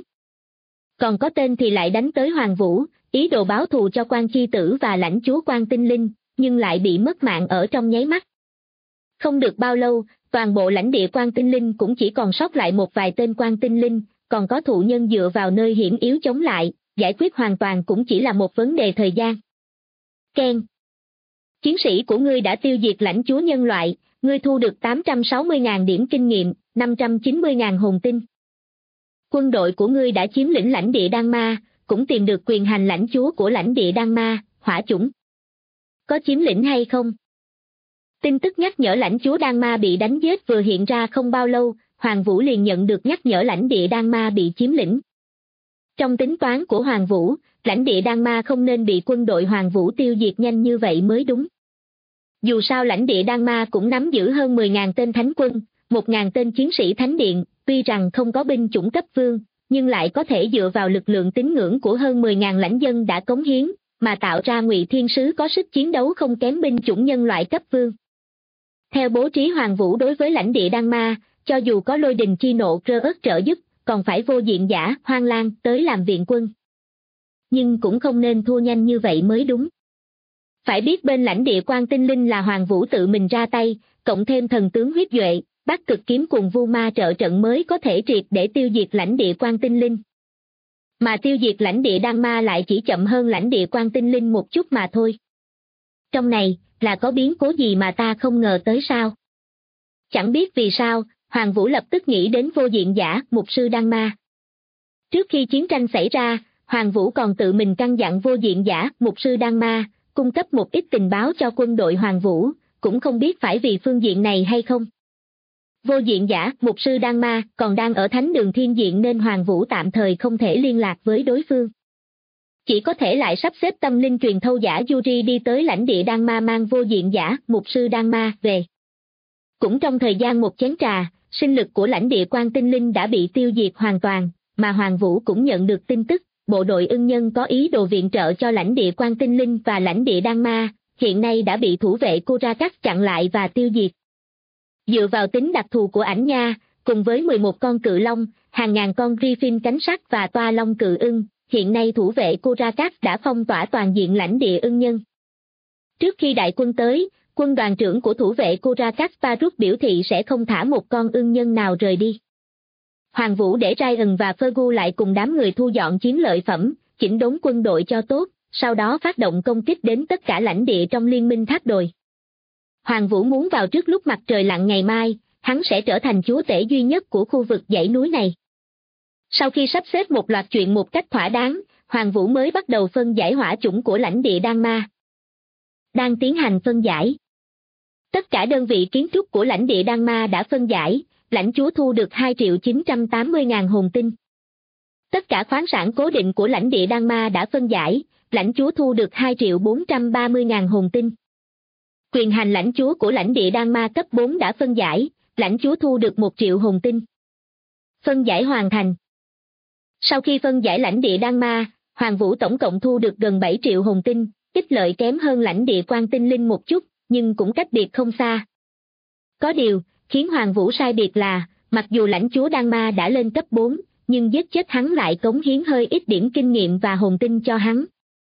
Còn có tên thì lại đánh tới Hoàng Vũ, ý đồ báo thù cho quan chi tử và lãnh chúa quan tinh linh, nhưng lại bị mất mạng ở trong nháy mắt. Không được bao lâu, toàn bộ lãnh địa quan tinh linh cũng chỉ còn sót lại một vài tên quan tinh linh, còn có thụ nhân dựa vào nơi hiểm yếu chống lại, giải quyết hoàn toàn cũng chỉ là một vấn đề thời gian. Ken. Chiến sĩ của ngươi đã tiêu diệt lãnh chúa nhân loại, ngươi thu được 860.000 điểm kinh nghiệm, 590.000 hồn tinh. Quân đội của ngươi đã chiếm lĩnh lãnh địa Đan Ma, cũng tìm được quyền hành lãnh chúa của lãnh địa Đan Ma, Hỏa Chủng. Có chiếm lĩnh hay không? Tin tức nhắc nhở lãnh chúa Đan Ma bị đánh giết vừa hiện ra không bao lâu, Hoàng Vũ liền nhận được nhắc nhở lãnh địa Đan Ma bị chiếm lĩnh. Trong tính toán của Hoàng Vũ, lãnh địa Đan Ma không nên bị quân đội Hoàng Vũ tiêu diệt nhanh như vậy mới đúng. Dù sao lãnh địa Đan Ma cũng nắm giữ hơn 10.000 tên thánh quân, 1.000 tên chiến sĩ thánh điện, tuy rằng không có binh chủng cấp vương, nhưng lại có thể dựa vào lực lượng tín ngưỡng của hơn 10.000 lãnh dân đã cống hiến, mà tạo ra Ngụy Thiên Sứ có sức chiến đấu không kém binh chủng nhân loại cấp vương. Theo bố trí Hoàng Vũ đối với lãnh địa Đan Ma, cho dù có lôi đình chi nộ Rơ-ớt trợ giúp, còn phải vô diện giả Hoang Lang tới làm viện quân. Nhưng cũng không nên thua nhanh như vậy mới đúng. Phải biết bên lãnh địa Quan Tinh Linh là Hoàng Vũ tự mình ra tay, cộng thêm thần tướng huyết duệ, Bắc Cực kiếm cùng Vu Ma trợ trận mới có thể triệt để tiêu diệt lãnh địa Quan Tinh Linh. Mà tiêu diệt lãnh địa Đan Ma lại chỉ chậm hơn lãnh địa Quan Tinh Linh một chút mà thôi. Trong này, là có biến cố gì mà ta không ngờ tới sao? Chẳng biết vì sao, Hoàng Vũ lập tức nghĩ đến vô diện giả, mục sư Đan Ma. Trước khi chiến tranh xảy ra, Hoàng Vũ còn tự mình căn dặn vô diện giả, mục sư Đan Ma, cung cấp một ít tình báo cho quân đội Hoàng Vũ, cũng không biết phải vì phương diện này hay không. Vô diện giả, mục sư Đan Ma còn đang ở Thánh Đường Thiên Diện nên Hoàng Vũ tạm thời không thể liên lạc với đối phương. Chỉ có thể lại sắp xếp tâm linh truyền thâu giả Yuri đi tới lãnh địa Đan Ma mang vô diện giả, mục sư Đan Ma về. Cũng trong thời gian một chén trà, sinh lực của lãnh địa Quan Tinh Linh đã bị tiêu diệt hoàn toàn, mà Hoàng Vũ cũng nhận được tin tức, bộ đội ưng nhân có ý đồ viện trợ cho lãnh địa Quan Tinh Linh và lãnh địa Đan Ma, hiện nay đã bị thủ vệ Kurakat chặn lại và tiêu diệt. Dựa vào tính đặc thù của ảnh nha, cùng với 11 con cự long, hàng ngàn con griffin cánh sắt và toa long cự ưng, hiện nay thủ vệ Kurakat đã phong tỏa toàn diện lãnh địa ưng nhân. Trước khi đại quân tới, quân đoàn trưởng của thủ vệ Kurakat Paruk biểu thị sẽ không thả một con ưng nhân nào rời đi. Hoàng Vũ để Ryan và Fergu lại cùng đám người thu dọn chiến lợi phẩm, chỉnh đốn quân đội cho tốt, sau đó phát động công kích đến tất cả lãnh địa trong liên minh tháp đồi. Hoàng Vũ muốn vào trước lúc mặt trời lặn ngày mai, hắn sẽ trở thành chúa tể duy nhất của khu vực dãy núi này. Sau khi sắp xếp một loạt chuyện một cách thỏa đáng, Hoàng Vũ mới bắt đầu phân giải hỏa chủng của lãnh địa Đan Ma. Đang tiến hành phân giải. Tất cả đơn vị kiến trúc của lãnh địa Đan Ma đã phân giải, lãnh chúa thu được 2.980.000 hồn tinh. Tất cả khoáng sản cố định của lãnh địa Đan Ma đã phân giải, lãnh chúa thu được 2.430.000 hồn tinh. Quyền hành lãnh chúa của lãnh địa Đan Ma cấp 4 đã phân giải, lãnh chúa thu được 1 triệu hồn tinh. Phân giải hoàn thành. Sau khi phân giải lãnh địa Đan Ma, Hoàng Vũ tổng cộng thu được gần 7 triệu hồn tinh, ích lợi kém hơn lãnh địa Quan Tinh Linh một chút, nhưng cũng cách biệt không xa. Có điều, khiến Hoàng Vũ sai biệt là, mặc dù lãnh chúa Đan Ma đã lên cấp 4, nhưng giết chết hắn lại cống hiến hơi ít điểm kinh nghiệm và hồn tinh cho hắn.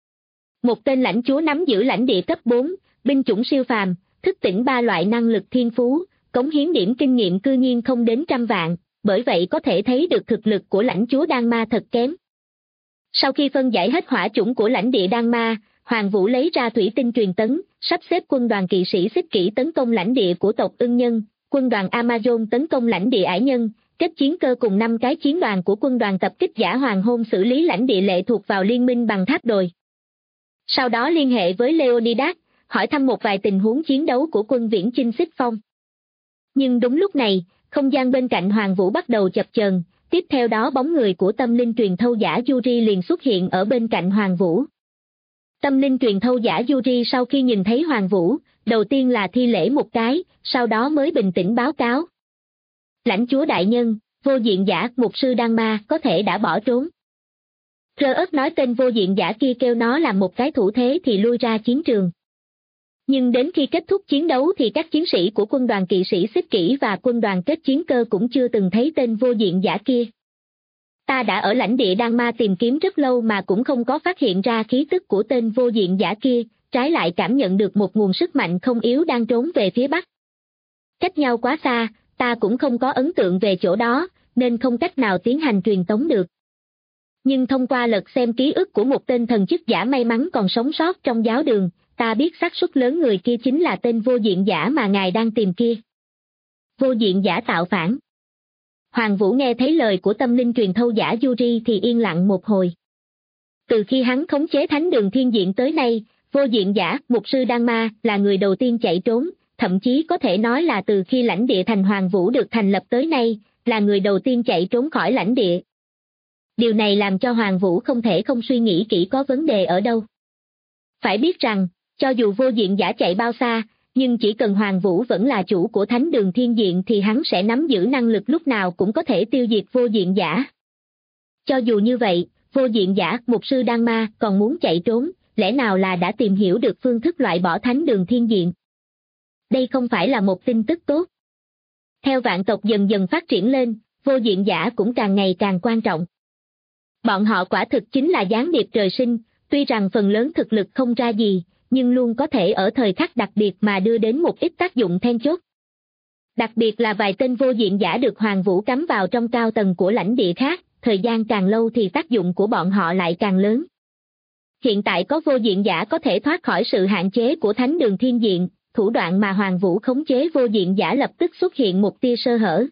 Một tên lãnh chúa nắm giữ lãnh địa cấp 4, binh chủng siêu phàm, thức tỉnh 3 loại năng lực thiên phú, cống hiến điểm kinh nghiệm cư nhiên không đến 100 vạn, bởi vậy có thể thấy được thực lực của lãnh chúa Đan Ma thật kém. Sau khi phân giải hết hỏa chủng của lãnh địa Đan Ma, Hoàng Vũ lấy ra thủy tinh truyền tấn, sắp xếp quân đoàn kỵ sĩ xích kỷ tấn công lãnh địa của tộc ưng nhân, quân đoàn Amazon tấn công lãnh địa ải nhân, kết chiến cơ cùng 5 cái chiến đoàn của quân đoàn tập kích giả hoàng hôn xử lý lãnh địa lệ thuộc vào liên minh bằng tháp đồi. Sau đó liên hệ với Leonidas, hỏi thăm một vài tình huống chiến đấu của quân viễn chinh xích phong. Nhưng đúng lúc này, không gian bên cạnh Hoàng Vũ bắt đầu chập chờn, tiếp theo đó bóng người của tâm linh truyền thâu giả Yuri liền xuất hiện ở bên cạnh Hoàng Vũ. Tâm linh truyền thâu giả Yuri sau khi nhìn thấy Hoàng Vũ, đầu tiên là thi lễ một cái, sau đó mới bình tĩnh báo cáo. Lãnh chúa đại nhân, vô diện giả mục sư Đan Ma có thể đã bỏ trốn. Rơ-ớt nói tên vô diện giả kia kêu nó làm một cái thủ thế thì lui ra chiến trường. Nhưng đến khi kết thúc chiến đấu thì các chiến sĩ của quân đoàn kỵ sĩ xích kỷ và quân đoàn kết chiến cơ cũng chưa từng thấy tên vô diện giả kia. Ta đã ở lãnh địa Đan Ma tìm kiếm rất lâu mà cũng không có phát hiện ra khí tức của tên vô diện giả kia, trái lại cảm nhận được một nguồn sức mạnh không yếu đang trốn về phía bắc. Cách nhau quá xa, ta cũng không có ấn tượng về chỗ đó, nên không cách nào tiến hành truyền tống được. Nhưng thông qua lật xem ký ức của một tên thần chức giả may mắn còn sống sót trong giáo đường, ta biết xác suất lớn người kia chính là tên vô diện giả mà ngài đang tìm kia. Vô diện giả tạo phản. Hoàng Vũ nghe thấy lời của tâm linh truyền thâu giả Yuri thì yên lặng một hồi. Từ khi hắn khống chế Thánh Đường Thiên Diện tới nay, vô diện giả, mục sư Đan Ma là người đầu tiên chạy trốn, thậm chí có thể nói là từ khi lãnh địa thành Hoàng Vũ được thành lập tới nay, là người đầu tiên chạy trốn khỏi lãnh địa. Điều này làm cho Hoàng Vũ không thể không suy nghĩ kỹ có vấn đề ở đâu. Phải biết rằng, cho dù vô diện giả chạy bao xa, nhưng chỉ cần Hoàng Vũ vẫn là chủ của Thánh Đường Thiên Diện thì hắn sẽ nắm giữ năng lực lúc nào cũng có thể tiêu diệt vô diện giả. Cho dù như vậy, vô diện giả, mục sư Đan Ma còn muốn chạy trốn, lẽ nào là đã tìm hiểu được phương thức loại bỏ Thánh Đường Thiên Diện. đây không phải là một tin tức tốt. Theo vạn tộc dần dần phát triển lên, vô diện giả cũng càng ngày càng quan trọng. Bọn họ quả thực chính là gián điệp trời sinh, tuy rằng phần lớn thực lực không ra gì, nhưng luôn có thể ở thời khắc đặc biệt mà đưa đến một ít tác dụng then chốt. Đặc biệt là vài tên vô diện giả được Hoàng Vũ cắm vào trong cao tầng của lãnh địa khác, thời gian càng lâu thì tác dụng của bọn họ lại càng lớn. Hiện tại có vô diện giả có thể thoát khỏi sự hạn chế của Thánh Đường Thiên Diện, thủ đoạn mà Hoàng Vũ khống chế vô diện giả lập tức xuất hiện một tia sơ hở.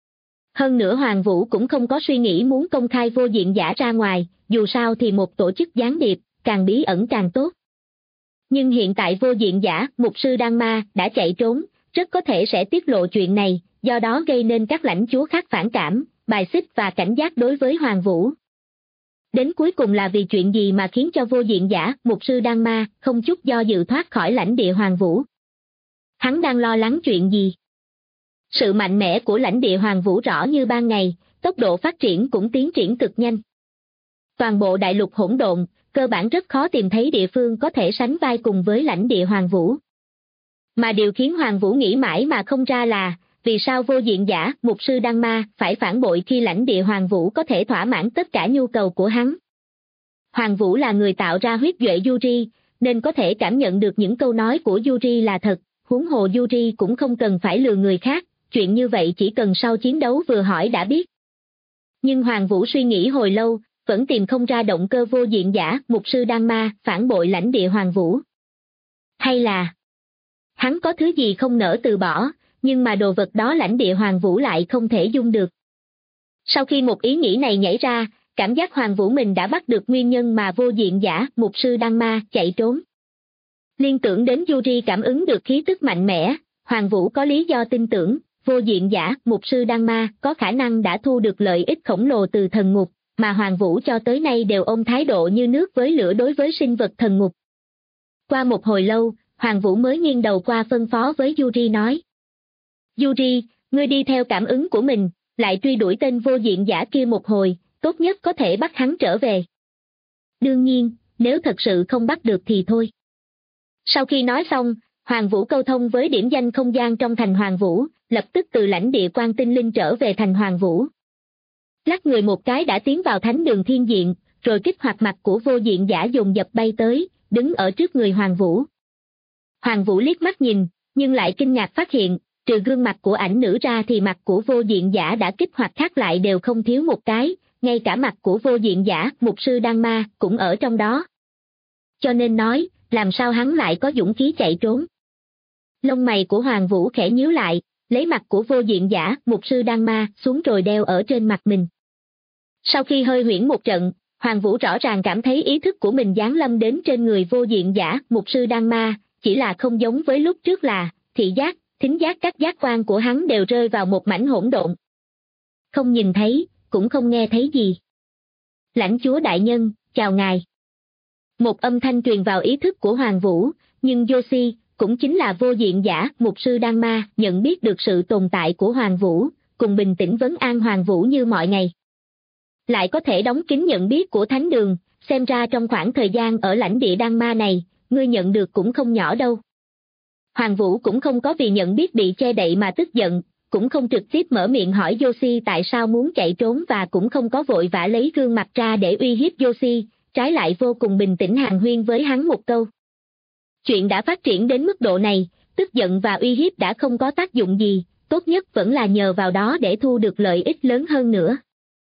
Hơn nữa Hoàng Vũ cũng không có suy nghĩ muốn công khai vô diện giả ra ngoài, dù sao thì một tổ chức gián điệp, càng bí ẩn càng tốt. Nhưng hiện tại vô diện giả, mục sư Đan Ma, đã chạy trốn, rất có thể sẽ tiết lộ chuyện này, do đó gây nên các lãnh chúa khác phản cảm, bài xích và cảnh giác đối với Hoàng Vũ. Đến cuối cùng là vì chuyện gì mà khiến cho vô diện giả, mục sư Đan Ma, không chút do dự thoát khỏi lãnh địa Hoàng Vũ? Hắn đang lo lắng chuyện gì? Sự mạnh mẽ của lãnh địa Hoàng Vũ rõ như ban ngày, tốc độ phát triển cũng tiến triển cực nhanh. Toàn bộ đại lục hỗn độn, cơ bản rất khó tìm thấy địa phương có thể sánh vai cùng với lãnh địa Hoàng Vũ. Mà điều khiến Hoàng Vũ nghĩ mãi mà không ra là, vì sao vô diện giả, mục sư Đan Ma, phải phản bội khi lãnh địa Hoàng Vũ có thể thỏa mãn tất cả nhu cầu của hắn. Hoàng Vũ là người tạo ra huyết duệ Yuri, nên có thể cảm nhận được những câu nói của Yuri là thật, huống hồ Yuri cũng không cần phải lừa người khác, chuyện như vậy chỉ cần sau chiến đấu vừa hỏi đã biết. Nhưng Hoàng Vũ suy nghĩ hồi lâu, vẫn tìm không ra động cơ vô diện giả, mục sư Đan Ma, phản bội lãnh địa Hoàng Vũ. Hay là hắn có thứ gì không nỡ từ bỏ, nhưng mà đồ vật đó lãnh địa Hoàng Vũ lại không thể dung được. Sau khi một ý nghĩ này nhảy ra, cảm giác Hoàng Vũ mình đã bắt được nguyên nhân mà vô diện giả, mục sư Đan Ma, chạy trốn. Liên tưởng đến Yuri cảm ứng được khí tức mạnh mẽ, Hoàng Vũ có lý do tin tưởng, vô diện giả, mục sư Đan Ma, có khả năng đã thu được lợi ích khổng lồ từ thần ngục, mà Hoàng Vũ cho tới nay đều ôm thái độ như nước với lửa đối với sinh vật thần ngục. Qua một hồi lâu, Hoàng Vũ mới nghiêng đầu qua phân phó với Yuri nói. Yuri, ngươi đi theo cảm ứng của mình, lại truy đuổi tên vô diện giả kia một hồi, tốt nhất có thể bắt hắn trở về. Đương nhiên, nếu thật sự không bắt được thì thôi. Sau khi nói xong, Hoàng Vũ câu thông với điểm danh không gian trong thành Hoàng Vũ, lập tức từ lãnh địa Quan Tinh Linh trở về thành Hoàng Vũ. Lắc người một cái đã tiến vào Thánh Đường Thiên Diện, rồi kích hoạt mặt của vô diện giả dồn dập bay tới, đứng ở trước người Hoàng Vũ. Hoàng Vũ liếc mắt nhìn, nhưng lại kinh ngạc phát hiện, trừ gương mặt của ảnh nữ ra thì mặt của vô diện giả đã kích hoạt khác lại đều không thiếu một cái, ngay cả mặt của vô diện giả, mục sư Đan Ma, cũng ở trong đó. Cho nên nói, làm sao hắn lại có dũng khí chạy trốn? Lông mày của Hoàng Vũ khẽ nhíu lại, lấy mặt của vô diện giả, mục sư Đan Ma, xuống rồi đeo ở trên mặt mình. Sau khi hơi huyễn một trận, Hoàng Vũ rõ ràng cảm thấy ý thức của mình giáng lâm đến trên người vô diện giả, mục sư Đan Ma, chỉ là không giống với lúc trước là, thị giác, thính giác các giác quan của hắn đều rơi vào một mảnh hỗn độn. Không nhìn thấy, cũng không nghe thấy gì. Lãnh chúa đại nhân, chào ngài. Một âm thanh truyền vào ý thức của Hoàng Vũ, nhưng Yoshi, cũng chính là vô diện giả, mục sư Đan Ma, nhận biết được sự tồn tại của Hoàng Vũ, cùng bình tĩnh vấn an Hoàng Vũ như mọi ngày. Lại có thể đóng kín nhận biết của Thánh Đường, xem ra trong khoảng thời gian ở lãnh địa Đan Ma này, ngươi nhận được cũng không nhỏ đâu. Hoàng Vũ cũng không có vì nhận biết bị che đậy mà tức giận, cũng không trực tiếp mở miệng hỏi Yoshi tại sao muốn chạy trốn và cũng không có vội vã lấy gương mặt ra để uy hiếp Yoshi, trái lại vô cùng bình tĩnh hàn huyên với hắn một câu. Chuyện đã phát triển đến mức độ này, tức giận và uy hiếp đã không có tác dụng gì, tốt nhất vẫn là nhờ vào đó để thu được lợi ích lớn hơn nữa.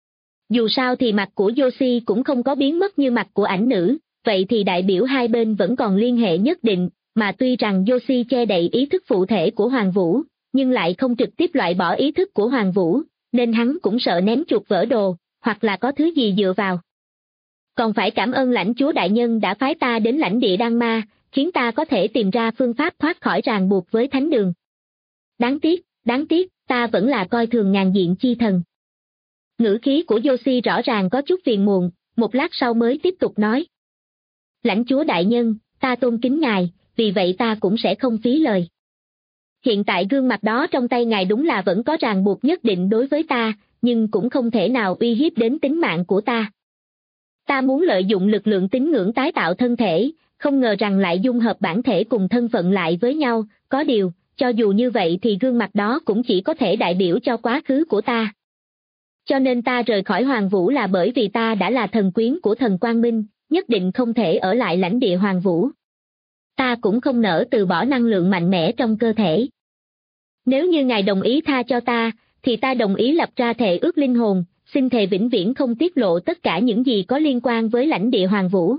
Dù sao thì mặt của Yoshi cũng không có biến mất như mặt của ảnh nữ, vậy thì đại biểu hai bên vẫn còn liên hệ nhất định, mà tuy rằng Yoshi che đậy ý thức phụ thể của Hoàng Vũ, nhưng lại không trực tiếp loại bỏ ý thức của Hoàng Vũ, nên hắn cũng sợ ném chuột vỡ đồ, hoặc là có thứ gì dựa vào. Còn phải cảm ơn lãnh chúa đại nhân đã phái ta đến lãnh địa Đan Ma, khiến ta có thể tìm ra phương pháp thoát khỏi ràng buộc với Thánh Đường. Đáng tiếc, ta vẫn là coi thường ngàn diện chi thần. Ngữ khí của Yoshi rõ ràng có chút phiền muộn, một lát sau mới tiếp tục nói. Lãnh chúa đại nhân, ta tôn kính ngài, vì vậy ta cũng sẽ không phí lời. Hiện tại gương mặt đó trong tay ngài đúng là vẫn có ràng buộc nhất định đối với ta, nhưng cũng không thể nào uy hiếp đến tính mạng của ta. Ta muốn lợi dụng lực lượng tín ngưỡng tái tạo thân thể, không ngờ rằng lại dung hợp bản thể cùng thân phận lại với nhau, có điều, cho dù như vậy thì gương mặt đó cũng chỉ có thể đại biểu cho quá khứ của ta. Cho nên ta rời khỏi Hoàng Vũ là bởi vì ta đã là thần quyến của thần Quang Minh, nhất định không thể ở lại lãnh địa Hoàng Vũ. Ta cũng không nỡ từ bỏ năng lượng mạnh mẽ trong cơ thể. Nếu như ngài đồng ý tha cho ta, thì ta đồng ý lập ra thệ ước linh hồn, xin thề vĩnh viễn không tiết lộ tất cả những gì có liên quan với lãnh địa Hoàng Vũ.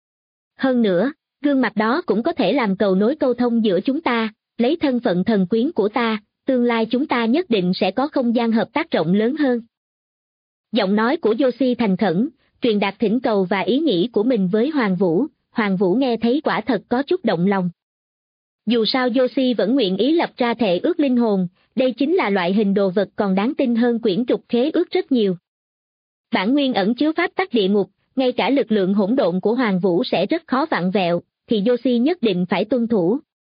Hơn nữa, gương mặt đó cũng có thể làm cầu nối câu thông giữa chúng ta, lấy thân phận thần quyến của ta, tương lai chúng ta nhất định sẽ có không gian hợp tác rộng lớn hơn. Giọng nói của Yoshi thành khẩn, truyền đạt thỉnh cầu và ý nghĩ của mình với Hoàng Vũ nghe thấy quả thật có chút động lòng. Dù sao Yoshi vẫn nguyện ý lập ra thệ ước linh hồn, đây chính là loại hình đồ vật còn đáng tin hơn quyển trục khế ước rất nhiều. Bản nguyên ẩn chứa pháp tắc địa ngục, ngay cả lực lượng hỗn độn của Hoàng Vũ sẽ rất khó vặn vẹo, thì Yoshi nhất định phải tuân thủ.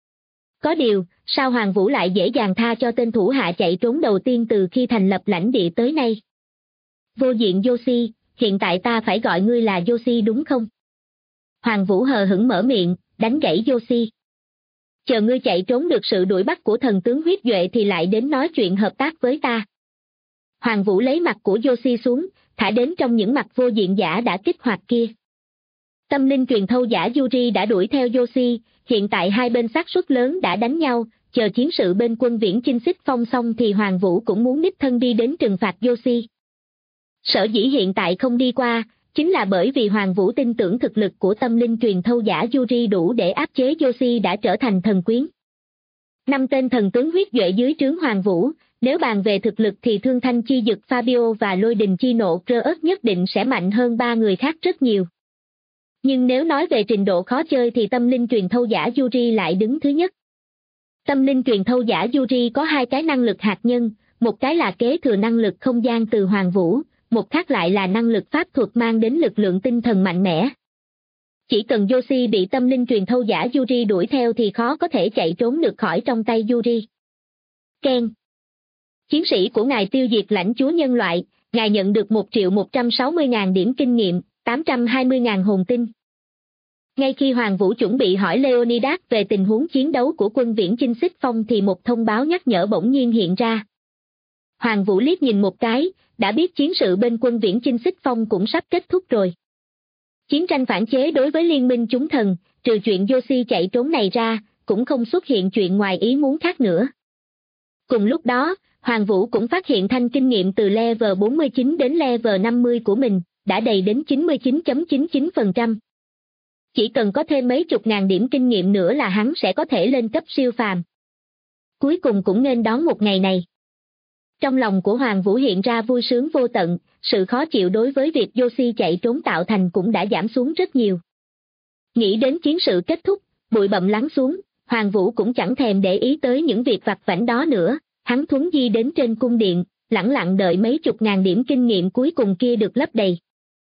Có điều, sao Hoàng Vũ lại dễ dàng tha cho tên thủ hạ chạy trốn đầu tiên từ khi thành lập lãnh địa tới nay? Vô diện Yoshi, hiện tại ta phải gọi ngươi là Yoshi đúng không? Hoàng Vũ hờ hững mở miệng, đánh gãy Yoshi. Chờ ngươi chạy trốn được sự đuổi bắt của thần tướng huyết duệ thì lại đến nói chuyện hợp tác với ta. Hoàng Vũ lấy mặt của Yoshi xuống, thả đến trong những mặt vô diện giả đã kích hoạt kia. Tâm linh truyền thâu giả Yuri đã đuổi theo Yoshi, hiện tại hai bên xác suất lớn đã đánh nhau, chờ chiến sự bên quân viễn chinh xích phong xong thì Hoàng Vũ cũng muốn đích thân đi đến trừng phạt Yoshi. Sở dĩ hiện tại không đi qua, chính là bởi vì Hoàng Vũ tin tưởng thực lực của tâm linh truyền thâu giả Yuri đủ để áp chế Yoshi đã trở thành thần quyến. 5 tên thần tướng huyết duệ dưới trướng Hoàng Vũ, nếu bàn về thực lực thì Thương Thanh Chi Dực Fabio và Lôi Đình Chi Nộ Rơ nhất định sẽ mạnh hơn 3 người khác rất nhiều. Nhưng nếu nói về trình độ khó chơi thì tâm linh truyền thâu giả Yuri lại đứng thứ nhất. Tâm linh truyền thâu giả Yuri có 2 cái năng lực hạt nhân, một cái là kế thừa năng lực không gian từ Hoàng Vũ, một khác lại là năng lực pháp thuật mang đến lực lượng tinh thần mạnh mẽ. Chỉ cần Yoshi bị tâm linh truyền thâu giả Yuri đuổi theo thì khó có thể chạy trốn được khỏi trong tay Yuri. Ken. Chiến sĩ của ngài tiêu diệt lãnh chúa nhân loại, ngài nhận được 1.160.000 điểm kinh nghiệm, 820.000 hồn tinh. Ngay khi Hoàng Vũ chuẩn bị hỏi Leonidas về tình huống chiến đấu của quân viễn chinh xích phong thì một thông báo nhắc nhở bỗng nhiên hiện ra. Hoàng Vũ liếc nhìn một cái, đã biết chiến sự bên quân viễn chinh xích phong cũng sắp kết thúc rồi. Chiến tranh phản chế đối với liên minh chúng thần, trừ chuyện Yoshi chạy trốn này ra, cũng không xuất hiện chuyện ngoài ý muốn khác nữa. Cùng lúc đó, Hoàng Vũ cũng phát hiện thanh kinh nghiệm từ level 49 đến level 50 của mình, đã đầy đến 99.99%. Chỉ cần có thêm mấy chục ngàn điểm kinh nghiệm nữa là hắn sẽ có thể lên cấp siêu phàm. Cuối cùng cũng nên đón một ngày này. Trong lòng của Hoàng Vũ hiện ra vui sướng vô tận, sự khó chịu đối với việc Yoshi chạy trốn tạo thành cũng đã giảm xuống rất nhiều. Nghĩ đến chiến sự kết thúc, bụi bặm lắng xuống, Hoàng Vũ cũng chẳng thèm để ý tới những việc vặt vãnh đó nữa, hắn thuấn di đến trên cung điện, lẳng lặng đợi mấy chục ngàn điểm kinh nghiệm cuối cùng kia được lấp đầy.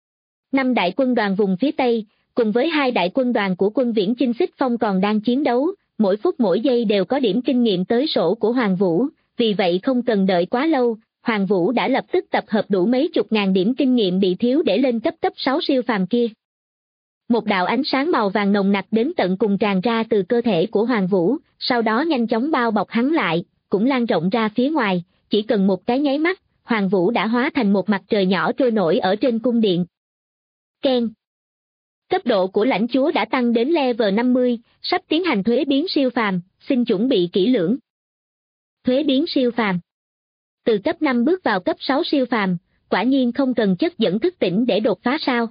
5 đại quân đoàn vùng phía Tây, cùng với 2 đại quân đoàn của quân viễn chinh xích phong còn đang chiến đấu, mỗi phút mỗi giây đều có điểm kinh nghiệm tới sổ của Hoàng Vũ, vì vậy không cần đợi quá lâu, Hoàng Vũ đã lập tức tập hợp đủ mấy chục ngàn điểm kinh nghiệm bị thiếu để lên cấp 6 siêu phàm kia. Một đạo ánh sáng màu vàng nồng nặc đến tận cùng tràn ra từ cơ thể của Hoàng Vũ, sau đó nhanh chóng bao bọc hắn lại, cũng lan rộng ra phía ngoài, chỉ cần một cái nháy mắt, Hoàng Vũ đã hóa thành một mặt trời nhỏ trôi nổi ở trên cung điện. Ken. Cấp độ của lãnh chúa đã tăng đến level 50, sắp tiến hành thuế biến siêu phàm, xin chuẩn bị kỹ lưỡng. Thuế biến siêu phàm. Từ cấp 5 bước vào cấp 6 siêu phàm, quả nhiên không cần chất dẫn thức tỉnh để đột phá sao?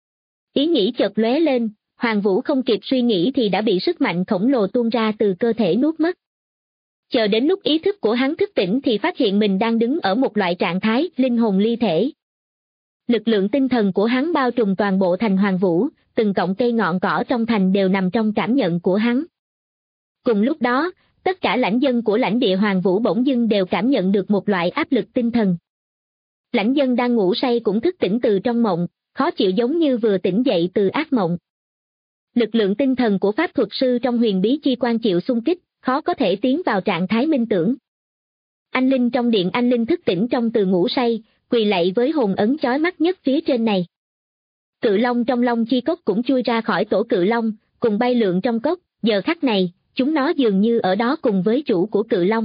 Ý nghĩ chợt lóe lên, Hoàng Vũ không kịp suy nghĩ thì đã bị sức mạnh khổng lồ tuôn ra từ cơ thể nuốt mất. Chờ đến lúc ý thức của hắn thức tỉnh thì phát hiện mình đang đứng ở một loại trạng thái linh hồn ly thể. Lực lượng tinh thần của hắn bao trùm toàn bộ thành Hoàng Vũ, từng cọng cây ngọn cỏ trong thành đều nằm trong cảm nhận của hắn. Cùng lúc đó, tất cả lãnh dân của lãnh địa Hoàng Vũ bỗng dưng đều cảm nhận được một loại áp lực tinh thần. Lãnh dân đang ngủ say cũng thức tỉnh từ trong mộng, khó chịu giống như vừa tỉnh dậy từ ác mộng. Lực lượng tinh thần của pháp thuật sư trong huyền bí chi quan chịu xung kích, khó có thể tiến vào trạng thái minh tưởng. Anh linh trong điện anh linh thức tỉnh trong từ ngủ say, quỳ lạy với hồn ấn chói mắt nhất phía trên này. Cự long trong long chi cốc cũng chui ra khỏi tổ cự long, cùng bay lượn trong cốc, giờ khắc này, chúng nó dường như ở đó cùng với chủ của Cự Long.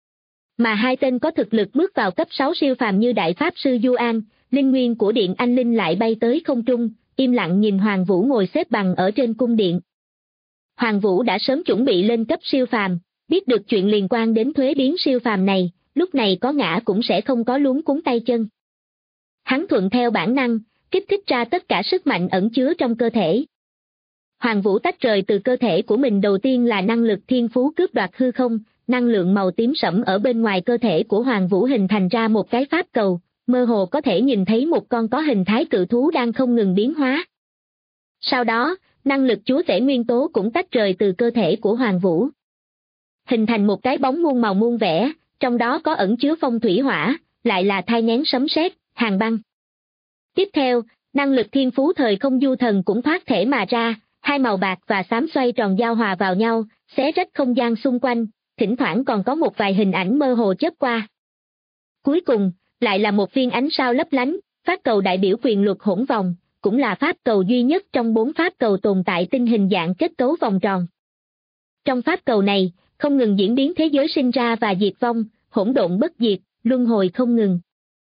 Mà hai tên có thực lực bước vào cấp 6 siêu phàm như Đại Pháp Sư Yuan, linh nguyên của Điện Anh Linh lại bay tới không trung, im lặng nhìn Hoàng Vũ ngồi xếp bằng ở trên cung điện. Hoàng Vũ đã sớm chuẩn bị lên cấp siêu phàm, biết được chuyện liên quan đến thuế biến siêu phàm này, lúc này có ngã cũng sẽ không có luống cuống tay chân. Hắn thuận theo bản năng, kích thích ra tất cả sức mạnh ẩn chứa trong cơ thể. Hoàng Vũ tách rời từ cơ thể của mình, đầu tiên là năng lực thiên phú cướp đoạt hư không, năng lượng màu tím sẫm ở bên ngoài cơ thể của Hoàng Vũ hình thành ra một cái pháp cầu, mơ hồ có thể nhìn thấy một con có hình thái cự thú đang không ngừng biến hóa. Sau đó, năng lực chúa tể nguyên tố cũng tách rời từ cơ thể của Hoàng Vũ, hình thành một cái bóng muôn màu muôn vẻ, trong đó có ẩn chứa phong thủy hỏa, lại là thai nghén sấm sét, hàng băng. Tiếp theo, năng lực thiên phú thời không du thần cũng thoát thể mà ra, hai màu bạc và xám xoay tròn giao hòa vào nhau, xé rách không gian xung quanh, thỉnh thoảng còn có một vài hình ảnh mơ hồ chớp qua. Cuối cùng, lại là một viên ánh sao lấp lánh, pháp cầu đại biểu quyền luật hỗn vòng, cũng là pháp cầu duy nhất trong 4 pháp cầu tồn tại tinh hình dạng kết cấu vòng tròn. Trong pháp cầu này, không ngừng diễn biến thế giới sinh ra và diệt vong, hỗn độn bất diệt, luân hồi không ngừng.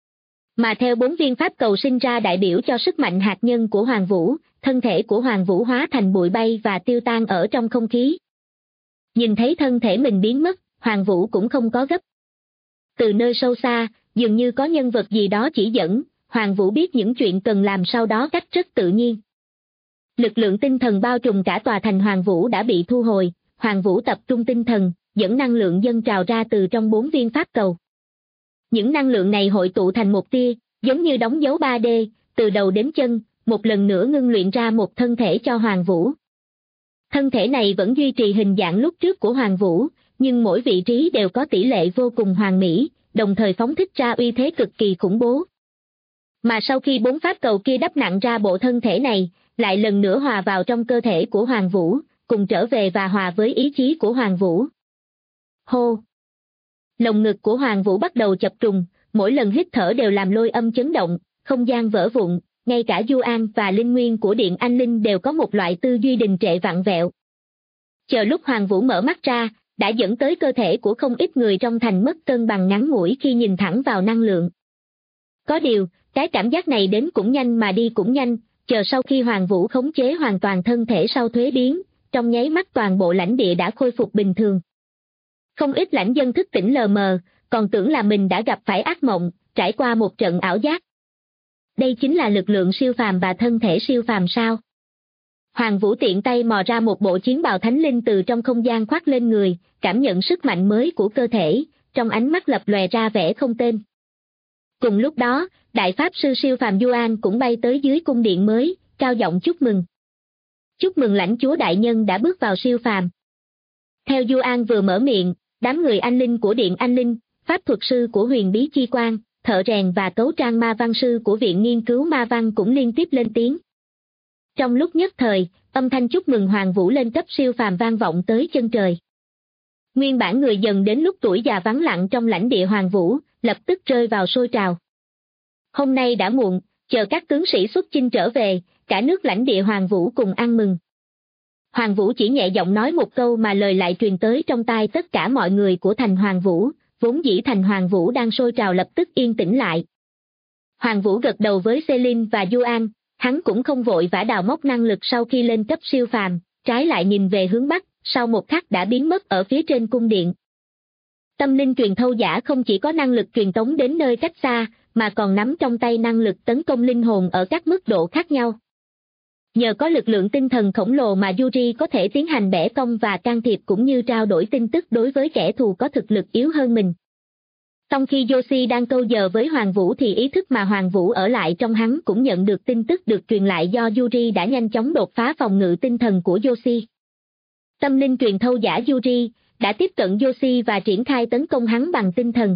Mà theo 4 viên pháp cầu sinh ra đại biểu cho sức mạnh hạt nhân của Hoàng Vũ, thân thể của Hoàng Vũ hóa thành bụi bay và tiêu tan ở trong không khí. Nhìn thấy thân thể mình biến mất, Hoàng Vũ cũng không có gấp. Từ nơi sâu xa, dường như có nhân vật gì đó chỉ dẫn, Hoàng Vũ biết những chuyện cần làm sau đó cách rất tự nhiên. Lực lượng tinh thần bao trùm cả tòa thành Hoàng Vũ đã bị thu hồi, Hoàng Vũ tập trung tinh thần, dẫn năng lượng dâng trào ra từ trong 4 viên pháp cầu. Những năng lượng này hội tụ thành một tia, giống như đóng dấu 3D, từ đầu đến chân, một lần nữa ngưng luyện ra một thân thể cho Hoàng Vũ. Thân thể này vẫn duy trì hình dạng lúc trước của Hoàng Vũ, nhưng mỗi vị trí đều có tỷ lệ vô cùng hoàn mỹ, đồng thời phóng thích ra uy thế cực kỳ khủng bố. Mà sau khi 4 pháp cầu kia đắp nặng ra bộ thân thể này, lại lần nữa hòa vào trong cơ thể của Hoàng Vũ, cùng trở về và hòa với ý chí của Hoàng Vũ. Hô! Lồng ngực của Hoàng Vũ bắt đầu chập trùng, mỗi lần hít thở đều làm lôi âm chấn động, không gian vỡ vụn, ngay cả Yuan và linh nguyên của Điện Anh Linh đều có một loại tư duy đình trệ vặn vẹo. Chờ lúc Hoàng Vũ mở mắt ra, đã dẫn tới cơ thể của không ít người trong thành mất cân bằng ngắn ngủi khi nhìn thẳng vào năng lượng. Có điều, cái cảm giác này đến cũng nhanh mà đi cũng nhanh, chờ sau khi Hoàng Vũ khống chế hoàn toàn thân thể sau thuế biến, trong nháy mắt toàn bộ lãnh địa đã khôi phục bình thường. Không ít lãnh dân thức tỉnh lờ mờ, còn tưởng là mình đã gặp phải ác mộng, trải qua một trận ảo giác. Đây chính là lực lượng siêu phàm và thân thể siêu phàm sao? Hoàng Vũ tiện tay mò ra một bộ chiến bào thánh linh từ trong không gian khoác lên người, cảm nhận sức mạnh mới của cơ thể, trong ánh mắt lập lòe ra vẻ không tên. Cùng lúc đó, Đại Pháp Sư siêu phàm Yuan cũng bay tới dưới cung điện mới, cao giọng chúc mừng. Chúc mừng lãnh chúa đại nhân đã bước vào siêu phàm. Theo Yuan vừa mở miệng, đám người anh linh của Điện Anh Linh, pháp thuật sư của huyền bí chi quan, thợ rèn và cấu trang ma văn sư của Viện Nghiên cứu Ma Văn cũng liên tiếp lên tiếng. Trong lúc nhất thời, âm thanh chúc mừng Hoàng Vũ lên cấp siêu phàm vang vọng tới chân trời. Nguyên bản người dần đến lúc tuổi già vắng lặng trong lãnh địa Hoàng Vũ, lập tức rơi vào sôi trào. Hôm nay đã muộn, chờ các tướng sĩ xuất chinh trở về, cả nước lãnh địa Hoàng Vũ cùng ăn mừng. Hoàng Vũ chỉ nhẹ giọng nói một câu mà lời lại truyền tới trong tai tất cả mọi người của thành Hoàng Vũ, vốn dĩ thành Hoàng Vũ đang sôi trào lập tức yên tĩnh lại. Hoàng Vũ gật đầu với Celine và Yuan, hắn cũng không vội vã đào móc năng lực sau khi lên cấp siêu phàm, trái lại nhìn về hướng Bắc, sau một khắc đã biến mất ở phía trên cung điện. Tâm linh truyền thâu giả không chỉ có năng lực truyền tống đến nơi cách xa, mà còn nắm trong tay năng lực tấn công linh hồn ở các mức độ khác nhau. Nhờ có lực lượng tinh thần khổng lồ mà Yuri có thể tiến hành bẻ cong và can thiệp cũng như trao đổi tin tức đối với kẻ thù có thực lực yếu hơn mình. Trong khi Yoshi đang câu giờ với Hoàng Vũ thì ý thức mà Hoàng Vũ ở lại trong hắn cũng nhận được tin tức được truyền lại do Yuri đã nhanh chóng đột phá phòng ngự tinh thần của Yoshi. Tâm linh truyền thâu giả Yuri đã tiếp cận Yoshi và triển khai tấn công hắn bằng tinh thần.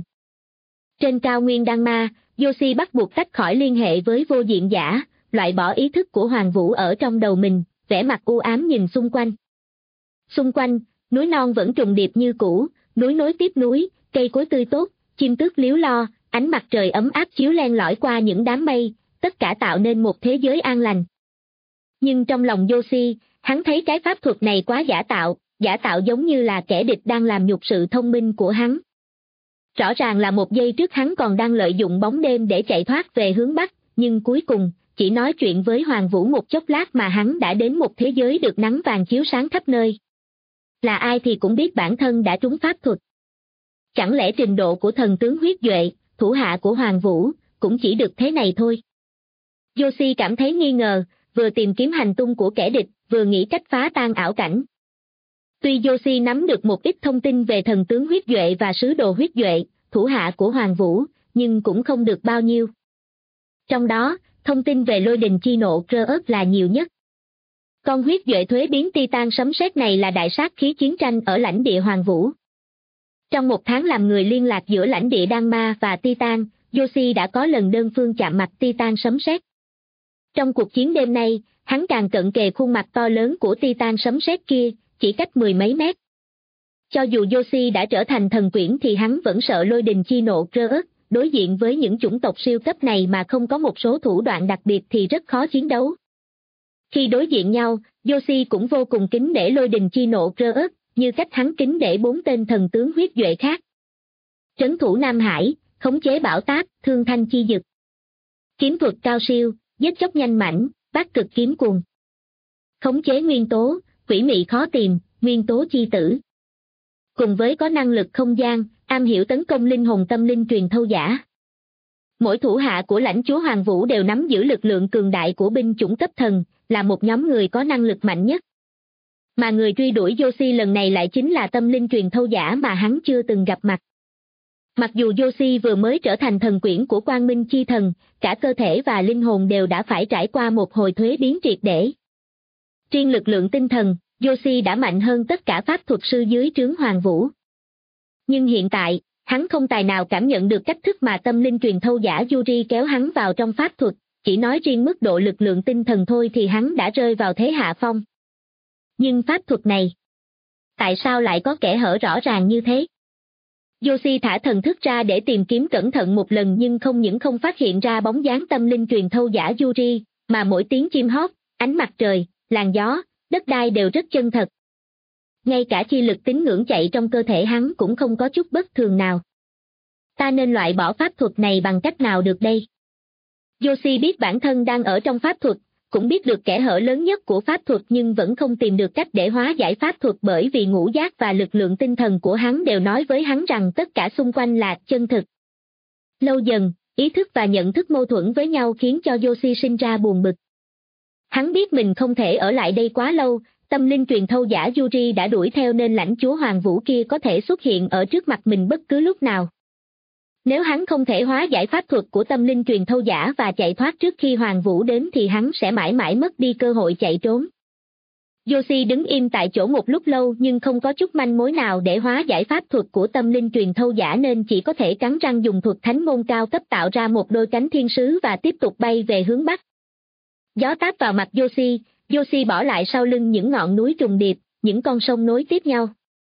Trên cao nguyên Đan Ma, Yoshi bắt buộc tách khỏi liên hệ với vô diện giả, loại bỏ ý thức của Hoàng Vũ ở trong đầu mình, vẻ mặt u ám nhìn xung quanh. Xung quanh, núi non vẫn trùng điệp như cũ, núi nối tiếp núi, cây cối tươi tốt, chim tước líu lo, ánh mặt trời ấm áp chiếu len lỏi qua những đám mây, tất cả tạo nên một thế giới an lành. Nhưng trong lòng Yoshi, hắn thấy cái pháp thuật này quá giả tạo, giả tạo giống như là kẻ địch đang làm nhục sự thông minh của hắn. Rõ ràng là một giây trước hắn còn đang lợi dụng bóng đêm để chạy thoát về hướng Bắc, nhưng cuối cùng, chỉ nói chuyện với Hoàng Vũ một chốc lát mà hắn đã đến một thế giới được nắng vàng chiếu sáng khắp nơi. Là ai thì cũng biết bản thân đã trúng pháp thuật. Chẳng lẽ trình độ của thần tướng huyết duệ, thủ hạ của Hoàng Vũ, cũng chỉ được thế này thôi. Yoshi cảm thấy nghi ngờ, vừa tìm kiếm hành tung của kẻ địch, vừa nghĩ cách phá tan ảo cảnh. Tuy Yoshi nắm được một ít thông tin về thần tướng huyết duệ và sứ đồ huyết duệ, thủ hạ của Hoàng Vũ, nhưng cũng không được bao nhiêu. Trong đó, thông tin về lôi đình chi nộ Rơ ớt là nhiều nhất. Con huyết duệ thuế biến Titan sấm sét này là đại sát khí chiến tranh ở lãnh địa Hoàng Vũ. Trong một tháng làm người liên lạc giữa lãnh địa Đan Ma và Titan, Yoshi đã có lần đơn phương chạm mặt Titan sấm sét. Trong cuộc chiến đêm nay, hắn càng cận kề khuôn mặt to lớn của Titan sấm sét kia, chỉ cách mười mấy mét. Cho dù Yoshi đã trở thành thần quyển thì hắn vẫn sợ lôi đình chi nộ Rơ ớt, đối diện với những chủng tộc siêu cấp này mà không có một số thủ đoạn đặc biệt thì rất khó chiến đấu. Khi đối diện nhau, Yoshi cũng vô cùng kính nể lôi đình chi nộ Rơ ớt, như cách hắn kính nể 4 tên thần tướng huyết duệ khác. Trấn thủ Nam Hải, khống chế bão táp, thương thanh chi dực. Kiếm thuật cao siêu, giết chóc nhanh mãnh, bát cực kiếm cuồng. Khống chế nguyên tố, quỷ mị khó tìm, nguyên tố chi tử. Cùng với có năng lực không gian, am hiểu tấn công linh hồn tâm linh truyền thâu giả. Mỗi thủ hạ của lãnh chúa Hoàng Vũ đều nắm giữ lực lượng cường đại của binh chủng cấp thần, là một nhóm người có năng lực mạnh nhất. Mà người truy đuổi Yoshi lần này lại chính là tâm linh truyền thâu giả mà hắn chưa từng gặp mặt. Mặc dù Yoshi vừa mới trở thành thần quyển của Quang Minh Chi Thần, cả cơ thể và linh hồn đều đã phải trải qua một hồi thuế biến triệt để. Riêng lực lượng tinh thần, Yoshi đã mạnh hơn tất cả pháp thuật sư dưới trướng Hoàng Vũ. Nhưng hiện tại, hắn không tài nào cảm nhận được cách thức mà tâm linh truyền thâu giả Yuri kéo hắn vào trong pháp thuật, chỉ nói riêng mức độ lực lượng tinh thần thôi thì hắn đã rơi vào thế hạ phong. Nhưng pháp thuật này, tại sao lại có kẽ hở rõ ràng như thế? Yoshi thả thần thức ra để tìm kiếm cẩn thận một lần nhưng không những không phát hiện ra bóng dáng tâm linh truyền thâu giả Yuri, mà mỗi tiếng chim hót, ánh mặt trời, làn gió, đất đai đều rất chân thật. Ngay cả chi lực tín ngưỡng chạy trong cơ thể hắn cũng không có chút bất thường nào. Ta nên loại bỏ pháp thuật này bằng cách nào được đây? Yoshi biết bản thân đang ở trong pháp thuật, cũng biết được kẽ hở lớn nhất của pháp thuật nhưng vẫn không tìm được cách để hóa giải pháp thuật bởi vì ngũ giác và lực lượng tinh thần của hắn đều nói với hắn rằng tất cả xung quanh là chân thực. Lâu dần, ý thức và nhận thức mâu thuẫn với nhau khiến cho Yoshi sinh ra buồn bực. Hắn biết mình không thể ở lại đây quá lâu, tâm linh truyền thâu giả Yuri đã đuổi theo nên lãnh chúa Hoàng Vũ kia có thể xuất hiện ở trước mặt mình bất cứ lúc nào. Nếu hắn không thể hóa giải pháp thuật của tâm linh truyền thâu giả và chạy thoát trước khi Hoàng Vũ đến thì hắn sẽ mãi mãi mất đi cơ hội chạy trốn. Yoshi đứng im tại chỗ một lúc lâu nhưng không có chút manh mối nào để hóa giải pháp thuật của tâm linh truyền thâu giả nên chỉ có thể cắn răng dùng thuật thánh môn cao cấp tạo ra một đôi cánh thiên sứ và tiếp tục bay về hướng Bắc. Gió táp vào mặt Yoshi bỏ lại sau lưng những ngọn núi trùng điệp, những con sông nối tiếp nhau.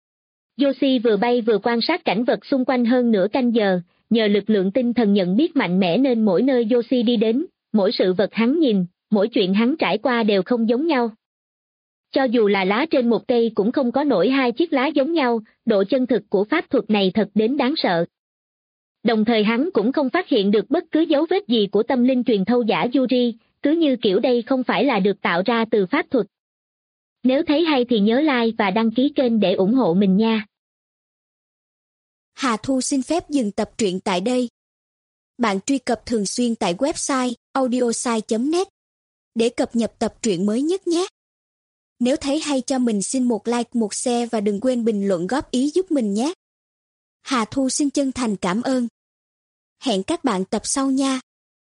Yoshi vừa bay vừa quan sát cảnh vật xung quanh hơn nửa canh giờ, nhờ lực lượng tinh thần nhận biết mạnh mẽ nên mỗi nơi Yoshi đi đến, mỗi sự vật hắn nhìn, mỗi chuyện hắn trải qua đều không giống nhau. Cho dù là lá trên một cây cũng không có nổi hai chiếc lá giống nhau, độ chân thực của pháp thuật này thật đến đáng sợ. Đồng thời hắn cũng không phát hiện được bất cứ dấu vết gì của tâm linh truyền thâu giả Yuri, cứ như kiểu đây không phải là được tạo ra từ pháp thuật. Nếu thấy hay thì nhớ like và đăng ký kênh để ủng hộ mình nha. Hà Thu xin phép dừng tập truyện tại đây. Bạn truy cập thường xuyên tại website audiosai.net để cập nhật tập truyện mới nhất nhé. Nếu thấy hay cho mình xin một like, một share và đừng quên bình luận góp ý giúp mình nhé. Hà Thu xin chân thành cảm ơn. Hẹn các bạn tập sau nha.